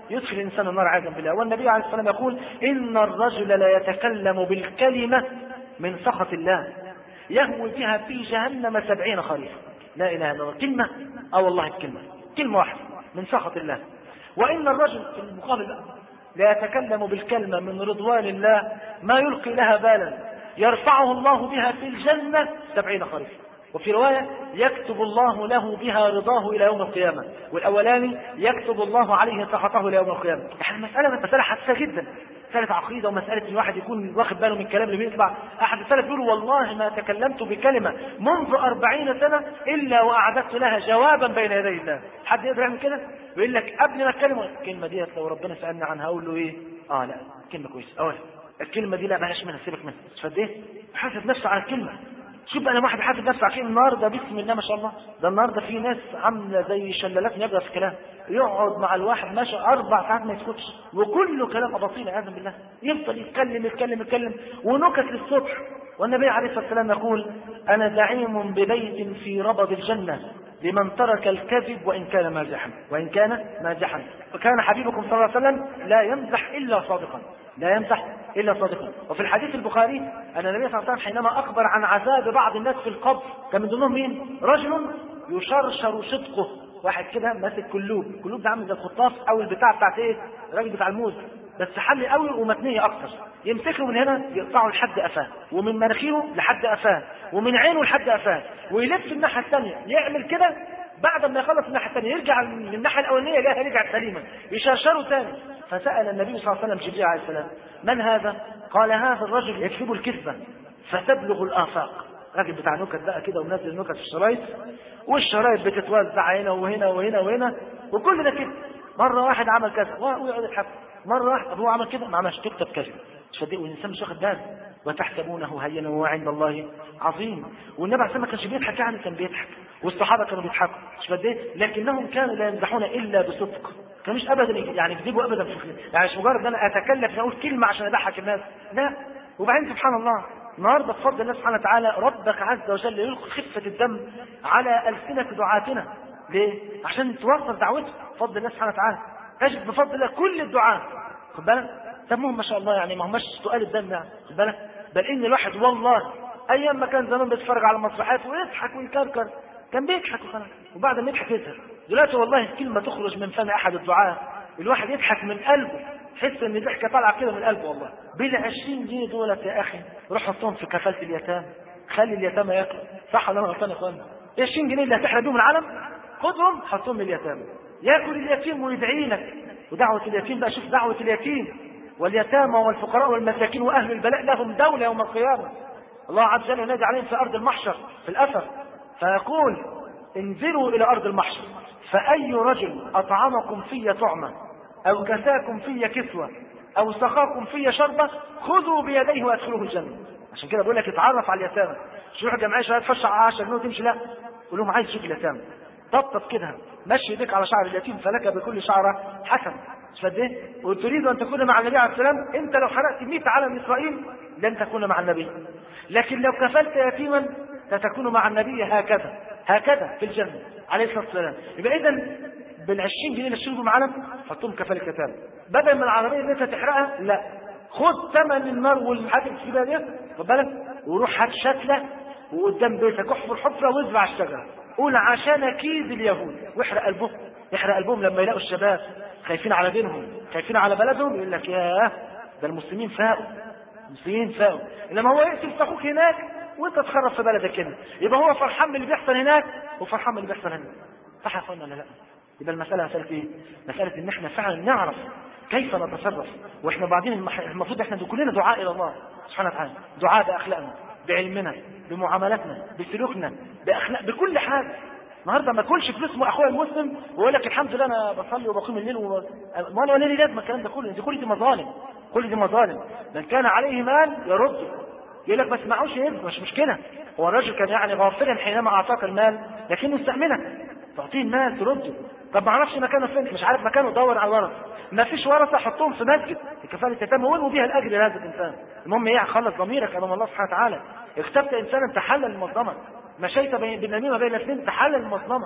يدخل الإنسان النار عياذا بالله. والنبي عليه الصلاة والسلام يقول إن الرجل لا يتكلم بالكلمة من سخط الله يهوي بها في جهنم سبعين خريفا. لا إله إلا الله. كلمة أو والله الكلمة كلمة واحدة من سخط الله. وإن الرجل في المقابل لا يتكلم بالكلمة من رضوان الله ما يلقي لها بالا يرفعه الله بها في الجنة سبعين خريفا. وفي رواية يكتب الله له بها رضاه إلى يوم القيامة. والأولاني يكتب الله عليه سخطه إلى يوم القيامة. يعني المسألة مسألة حساسة جدا، مسألة عقيدة ومسألة ان الواحد يكون واخد باله من الكلام اللي بيطلع. أحد السلف يقول والله ما تكلمت بكلمة منذ أربعين سنة إلا وأعددت لها جوابا بين يدي الله. حد يقدر يعمل كده؟ يقول لك قبل ما اتكلم الكلمة دي لو ربنا سألنا عنها أقول له إيه؟ آه لا كلمة كويسة. أولا الكلمة دي لا بلاش منها، سيبك منها. فد إيه؟ حاسب نفسه على الكلمة. شوف انا واحد حاسب نفسه عشان النهارده بسم الله ما شاء الله، ده النهارده في ناس عامله زي شلالات نبره في الكلام، يقعد مع الواحد ماشي اربع ساعات ما يسكتش وكله كلام اباطيل عياذا بالله، يفضل يتكلم يتكلم يتكلم ونكت للصبح. والنبي عليه الصلاه والسلام يقول انا زعيم ببيت في ربض الجنه لمن ترك الكذب وان كان مازحا وان كان مازحا. وكان حبيبكم صلى الله عليه وسلم لا يمزح الا صادقا، لا يمزح إلا صادقا. وفي الحديث البخاري أن النبي صلى الله عليه وسلم حينما أخبر عن عذاب بعض الناس في القبر كان من ضمنهم مين؟ رجل يشرشر صدقه، واحد كده ماسك كلوب، كلوب ده عامل زي الخطاف أو البتاع بتاعت إيه؟ الراجل بتاع الموز، بس حل قوي ومتنية أكتر، يمسكه من هنا يقطعه لحد قفاه، ومن مناخيره لحد قفاه، ومن عينه لحد قفاه، ويلف الناحية الثانية يعمل كده. بعد ما يخلص الناحية الثانية يرجع من الناحية الأولانية يلاقيها رجعت سليمة، يشرشره ثاني. فسأل النبي صلى الله عليه وسلم جبريل عليه السلام من هذا؟ قال هذا الرجل يكذب الكذبة فتبلغ الآفاق. راجل بتاع نكت بقى كده ومنزل نكت في الشرايط، والشرايط بتتوزع هنا وهنا وهنا وهنا وكل ده كده. مرة واحد عمل كذا ويقعد يضحك، مرة واحد هو عمل كده ما عملش، تكتب كذب. والإنسان مش واخد باله وتحسبونه هينا وهو عند الله عظيم. والنبي عليه الصلاة والسلام ما كانش بيضحك، يعني كان بيضحك، والصحابة كانوا بيضحكوا مش قد ايه، لكنهم كانوا لا يمزحون إلا بصدق، كانوش ابدا يعني يكذبوا ابدا في الخير. يعني مش مجرد ان انا اتكلف ان اقول كلمه عشان اضحك الناس، لا. وبعدين سبحان الله النهارده بفضل الله سبحانه وتعالى ربك عز وجل يلقي خفه الدم على السنه دعاتنا. ليه؟ عشان توصل دعوته بفضل الله سبحانه وتعالى. تجد بفضل الله كل الدعاء خد بالك دمهم ما شاء الله، يعني ما هماش سؤال الدم يعني خد بالك، بل ان الواحد والله ايام ما كان زمان بيتفرج على المسرحيات ويضحك ويكركر كان بيضحك وخلاص، وبعد ما يضحك يزهق. دلوقتي والله الكلمة تخرج من فم أحد الدعاء الواحد يضحك من قلبه، تحس إن الضحكة طالعة كده من قلبه. والله بالعشرين جنيه دولت يا أخي روح حطهم في كفالة اليتامى، خلي اليتامى ياكلوا، صح ولا أنا غلطان يا إخوانا؟ عشرين جنيه اللي هتحرق بيهم العالم خدهم حطهم لليتامى، ياكل اليتيم ويدعي لك. ودعوة اليتيم بقى، شوف دعوة اليتيم واليتامى والفقراء والمساكين وأهل البلاء لهم دولة يوم القيامة. الله عز وجل ينادي عليهم في أرض المحشر في الأثر فيقول انزلوا إلى أرض المحشر فأي رجل أطعمكم في طعمة أو كساكم في كسوة أو سقاكم في شربة خذوا بيديه وأدخلوه الجنة. عشان كده بقول لك اتعرف على اليتامى، مش روح جمعية شوية تفش على عشرة جنيه وتمشي، لا، قول لهم عايز تشوف اليتامى، طبطب كده، مشي يديك على شعر اليتيم فلك بكل شعرة حسن. مش قد ايه؟ وتريد ان تكون مع النبي عليه السلام، انت لو حرقت مئة علم اسرائيل لن تكون مع النبي، لكن لو كفلت يتيما ستكون مع النبي هكذا هكذا في الجنة عليه الصلاة والسلام. يبقى إذا بالعشرين جنيه اللي تشتروا علم حطهم كفالة كتاب، بدل من العربية اللي انت تحرقها لا، خد ثمن النار والحاجة الكبيرة دي خد بالك وروح هات شتلة وقدام بيتك احفر حفرة وازرع الشجرة، قول عشان اكيد اليهود واحرق قلبهم، يحرق قلبهم لما يلاقوا الشباب خايفين على دينهم خايفين على بلدهم، يقول لك ياه ده المسلمين فاقوا المسلمين فاقوا، انما هو يقتل اخوك هناك وانت تخرب في بلدك هنا، يبقى هو فرحان باللي بيحصل هناك وفرحان باللي بيحصل هنا. صح يا اخوانا ولا لا؟ يبقى المساله مساله ايه؟ مساله ان احنا فعلا نعرف كيف نتصرف، واحنا بعدين المفروض احنا كلنا دعاء الى الله سبحانه وتعالى، دعاء باخلاقنا بعلمنا بمعاملاتنا بسلوكنا باخلاق بكل حاجه. النهارده ما اكلش فلوس اخويا المسلم ويقول لك الحمد لله انا بصلي وبقوم الليل و... ما انا ليه لازم الكلام ده كله؟ دي كل دي مظالم، كل دي مظالم. من كان عليه مال يرد، يقول لك ما اسمعوش يرد، مش مشكله، هو الرجل كان يعني غافلا حينما اعطاك المال لكنه استأمنك، تعطيه المال ترده. طب ما اعرفش مكانه فين، مش عارف مكانه، دور على الورثه، ما فيش ورثه حطهم في مسجد الكفاله اليتامى وانموا بيها الاجر لهذا الانسان. المهم ايه؟ خلص ضميرك امام الله سبحانه وتعالى. اختبت انسانا تحلل المظلمه، مشيت بالنميمه بين الاثنين تحلل المظلمه،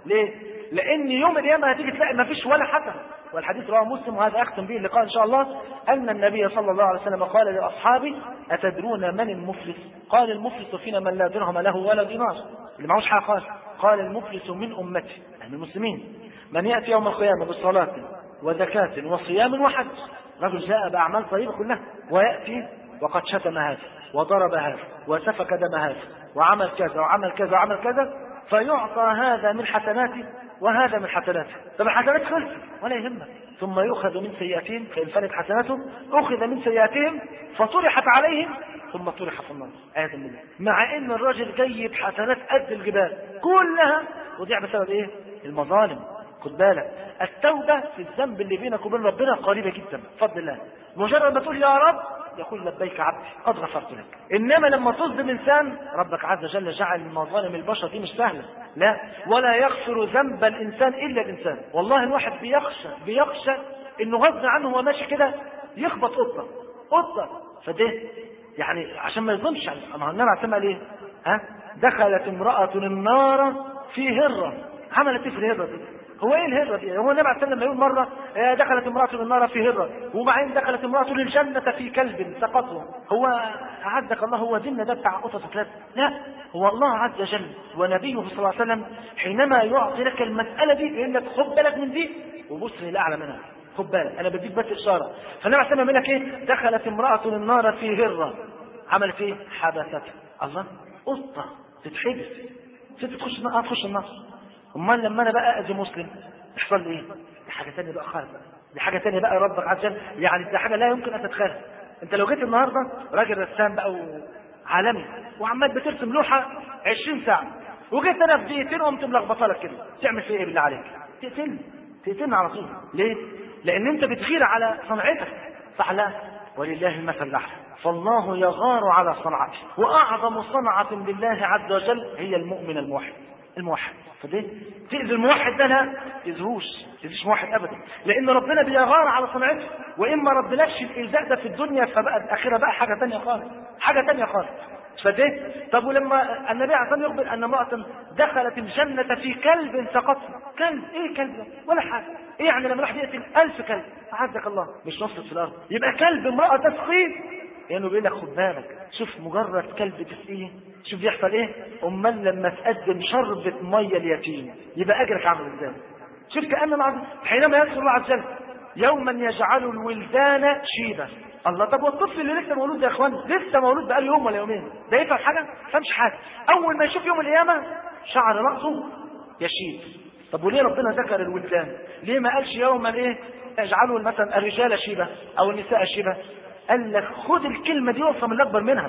ليه؟ لأن يوم القيامة هتيجي تلاقي ما فيش ولا حسنة. والحديث رواه مسلم، وهذا أختم به اللقاء إن شاء الله، أن النبي صلى الله عليه وسلم قال لأصحابه: أتدرون من المفلس؟ قال: المفلس فينا من لا درهم له ولا دينار، اللي معهوش حاجة خالص. قال: المفلس من أمتي، يعني المسلمين، من يأتي يوم القيامة بصلاة وزكاة وصيام وحج، رجل جاء بأعمال طيبة كلها، ويأتي وقد شتم هذا وضرب هذا وسفك دم هذا وعمل كذا وعمل كذا وعمل كذا، فيعطى هذا من حسناته وهذا من حسناته. طب الحسنات خلص ولا يهمك، ثم يؤخذ من سيئاتهم، فإن فنت حسناتهم أخذ من سيئاتهم فطرحت عليهم ثم طرح في النار. آية بالله. مع إن الراجل جايب حسنات قد الجبال كلها وضيع بسبب إيه؟ المظالم. خد بالك، التوبة في الذنب اللي بينك وبين ربنا قريبة جدا بفضل الله. مجرد ما تقول يا رب يقول: لبيك عبدي قد غفرت لك. انما لما تظلم انسان، ربك عز وجل جعل مظالم البشر دي مش سهله، لا، ولا يغفر ذنب الانسان الا الانسان. والله الواحد بيخشى بيخشى انه غصب عنه وهو ماشي كده يخبط قطه قطه فده يعني عشان ما يظلمش. اما النبي عليه الصلاه ليه؟ ها؟ دخلت امراه النار في هره. عملت ايه في الهره دي؟ هو ايه الهرة دي؟ هو النبي عليه الصلاة والسلام يقول مرة: دخلت امرأة النار في هرة، وبعدين دخلت امرأة للجنة في كلب سقطه. هو أعزك الله هو ديننا ده بتاع قطط ثلاثة؟ لا، هو الله عز وجل ونبيه صلى الله عليه وسلم حينما يعطي لك المسألة دي يقول لك: خد بالك من دي وبص للأعلى منها، خد بالك أنا بديك بس إشارة. فالنبي عليه الصلاة والسلام يقول لك إيه؟ دخلت امرأة النار في هرة، عملت إيه؟ حبستها. الله، قطة تتحبس، ست تخش النار تخش النار. امال لما انا بقى اذي مسلم يحصل لي ايه؟ دي حاجه ثانيه بقى خالص، دي حاجه ثانيه بقى ربك عز وجل، يعني دي حاجه لا يمكن ان تتخيلها. انت لو جيت النهارده راجل رسام بقى وعالمي وعمال بترسم لوحه عشرين ساعه، وجيت انا في دقيقتين قمت ملخبطه لك كده، تعمل فيها ايه بالله عليك؟ تقتلني تقتلني على طول. ليه؟ لان انت بتغير على صنعتك، صح؟ لا، ولله المثل الاعلى. فالله يغار على صنعته، واعظم صنعه لله عز وجل هي المؤمن الموحد. الموحد فده تأذي الموحد ده، لا تأذيهوش، تأذيش موحد ابدا، لان ربنا بيغار على صنعته. واما ربناش الايذاء ده في الدنيا فبقى الاخره بقى حاجه ثانيه خالص، حاجه ثانيه خالص. فده طب ولما النبي عليه الصلاه والسلام يخبر ان امراه دخلت الجنه في كلب سقطها، كلب ايه كلب ده؟ ولا حاجه. ايه يعني لما راح يقتل ألف كلب اعزك الله مش نص في الارض يبقى كلب امراه تسقيه؟ يعني بيقول لك خد بالك، شوف مجرد كلب تسقيه شوف بيحصل ايه؟ امال لما تقدم شربة ميه اليتيم يبقى اجرك عامل ازاي؟ شوف كأن العظيم حينما يذكر الله عز وجل: يوما يجعل الولدان شيبا. الله، طب والطفل اللي لسه مولود يا اخوان، لسه مولود بقاله يوم ولا يومين، ده يفهم حاجه؟ ما فهمش حاجه. اول ما يشوف يوم القيامه شعر راسه يشيب. طب وليه ربنا ذكر الولدان؟ ليه ما قالش يوما ايه يجعلوا مثلا الرجال شيبه او النساء شيبه؟ قال لك خد الكلمه دي وافهم اللي اكبر منها،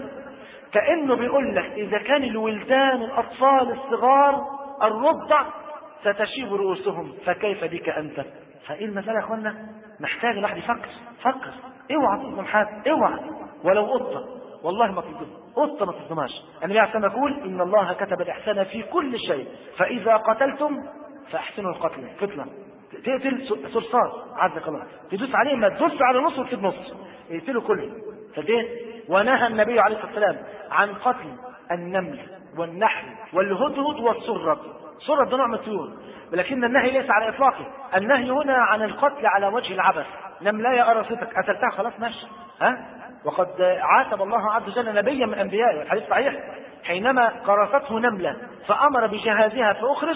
كأنه بيقول لك إذا كان الولدان الأطفال الصغار الرضع ستشيب رؤوسهم فكيف بك أنت؟ فإيه المسألة يا أخوانا؟ محتاج الواحد يفكر فكر. اوعى تظلم حد، اوعى ولو قطة، والله ما تظلم قطة، ما تظلمهاش. النبي عليه الصلاة والسلام يقول: إن الله كتب الإحسان في كل شيء، فإذا قتلتم فأحسنوا القتل. فتنة تقتل صرصار عزك الله، تدوس عليه ما تدوس على نص وتسيب نص، يقتلوا كله. فده ونهى النبي عليه الصلاة والسلام عن قتل النمل والنحل والهدهد والسرب. السرب ده نوع من الطيور، ولكن النهي ليس على إطلاقه. النهي هنا عن القتل على وجه العبث. نملاية قرصتك قتلتها خلاص ماشي، ها؟ وقد عاتب الله عز وجل نبيا من أنبيائه، الحديث صحيح، حينما قرصته نملة فأمر بجهازها فأخرج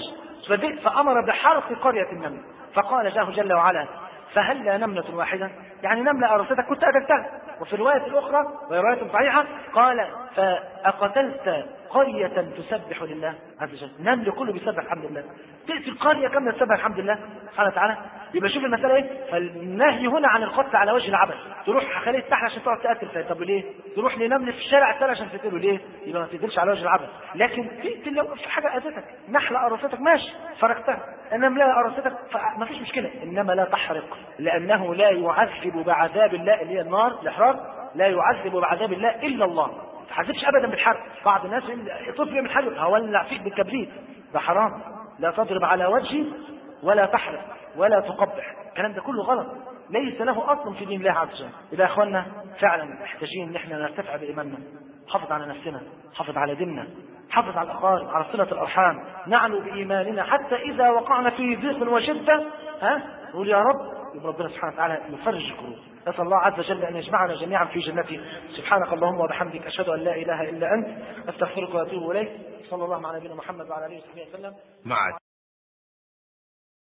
فأمر بحرق قرية النمل، فقال له جل وعلا: فهل نملة واحدة؟ يعني نملة قرصتك كنت قتلتها. وفي الرواية الأخرى وهي رواية صحيحة قال: فأقتلت قرية تسبح لله عز وجل. نمل كله بيسبح الحمد لله، تأتي القرية كاملة تسبح الحمد لله سبحانه وتعالى. يبقى شوف المسألة ايه؟ فالنهي هنا عن القتل على وجه العبث. تروح خليه تحت عشان تقعد تقتل فيه، طب ليه؟ تروح لنمل في الشارع الثاني عشان تقتله ليه؟ يبقى ما تقتلش على وجه العبث. لكن تقتل لو في حاجة أذتك، نحلة قرصتك ماشي فرقتها، النملة قرصتك ما فيش مشكلة، إنما لا تحرق، لأنه لا يعذب بعذاب الله اللي هي النار الإحراق، لا يعذب بعذاب الله إلا الله. ما تحذبش أبدا بالحرق. بعض الناس طفل يعمل حاجة هولع فيك بالكبريت، ده حرام. لا تضرب على وجهي ولا تحرق ولا تقبح، الكلام ده كله غلط، ليس له أصل في دين الله عز وجل. إذا يا أخوانا فعلا محتاجين ان احنا نرتفع بإيماننا، نحافظ على نفسنا، نحافظ على ديننا، حافظ على الأقارب، على صلة الأرحام، نعلو بإيماننا حتى إذا وقعنا في ضيق وشدة ها نقول يا رب، يبقى ربنا سبحانه وتعالى يفرج الكروب. نسأل الله عز وجل أن يجمعنا جميعا في جنته. سبحانك اللهم وبحمدك، أشهد أن لا إله إلا أنت، أستغفرك وأتوب إليك. صلى الله على نبينا محمد وعلى آله وصحبه وسلم. مع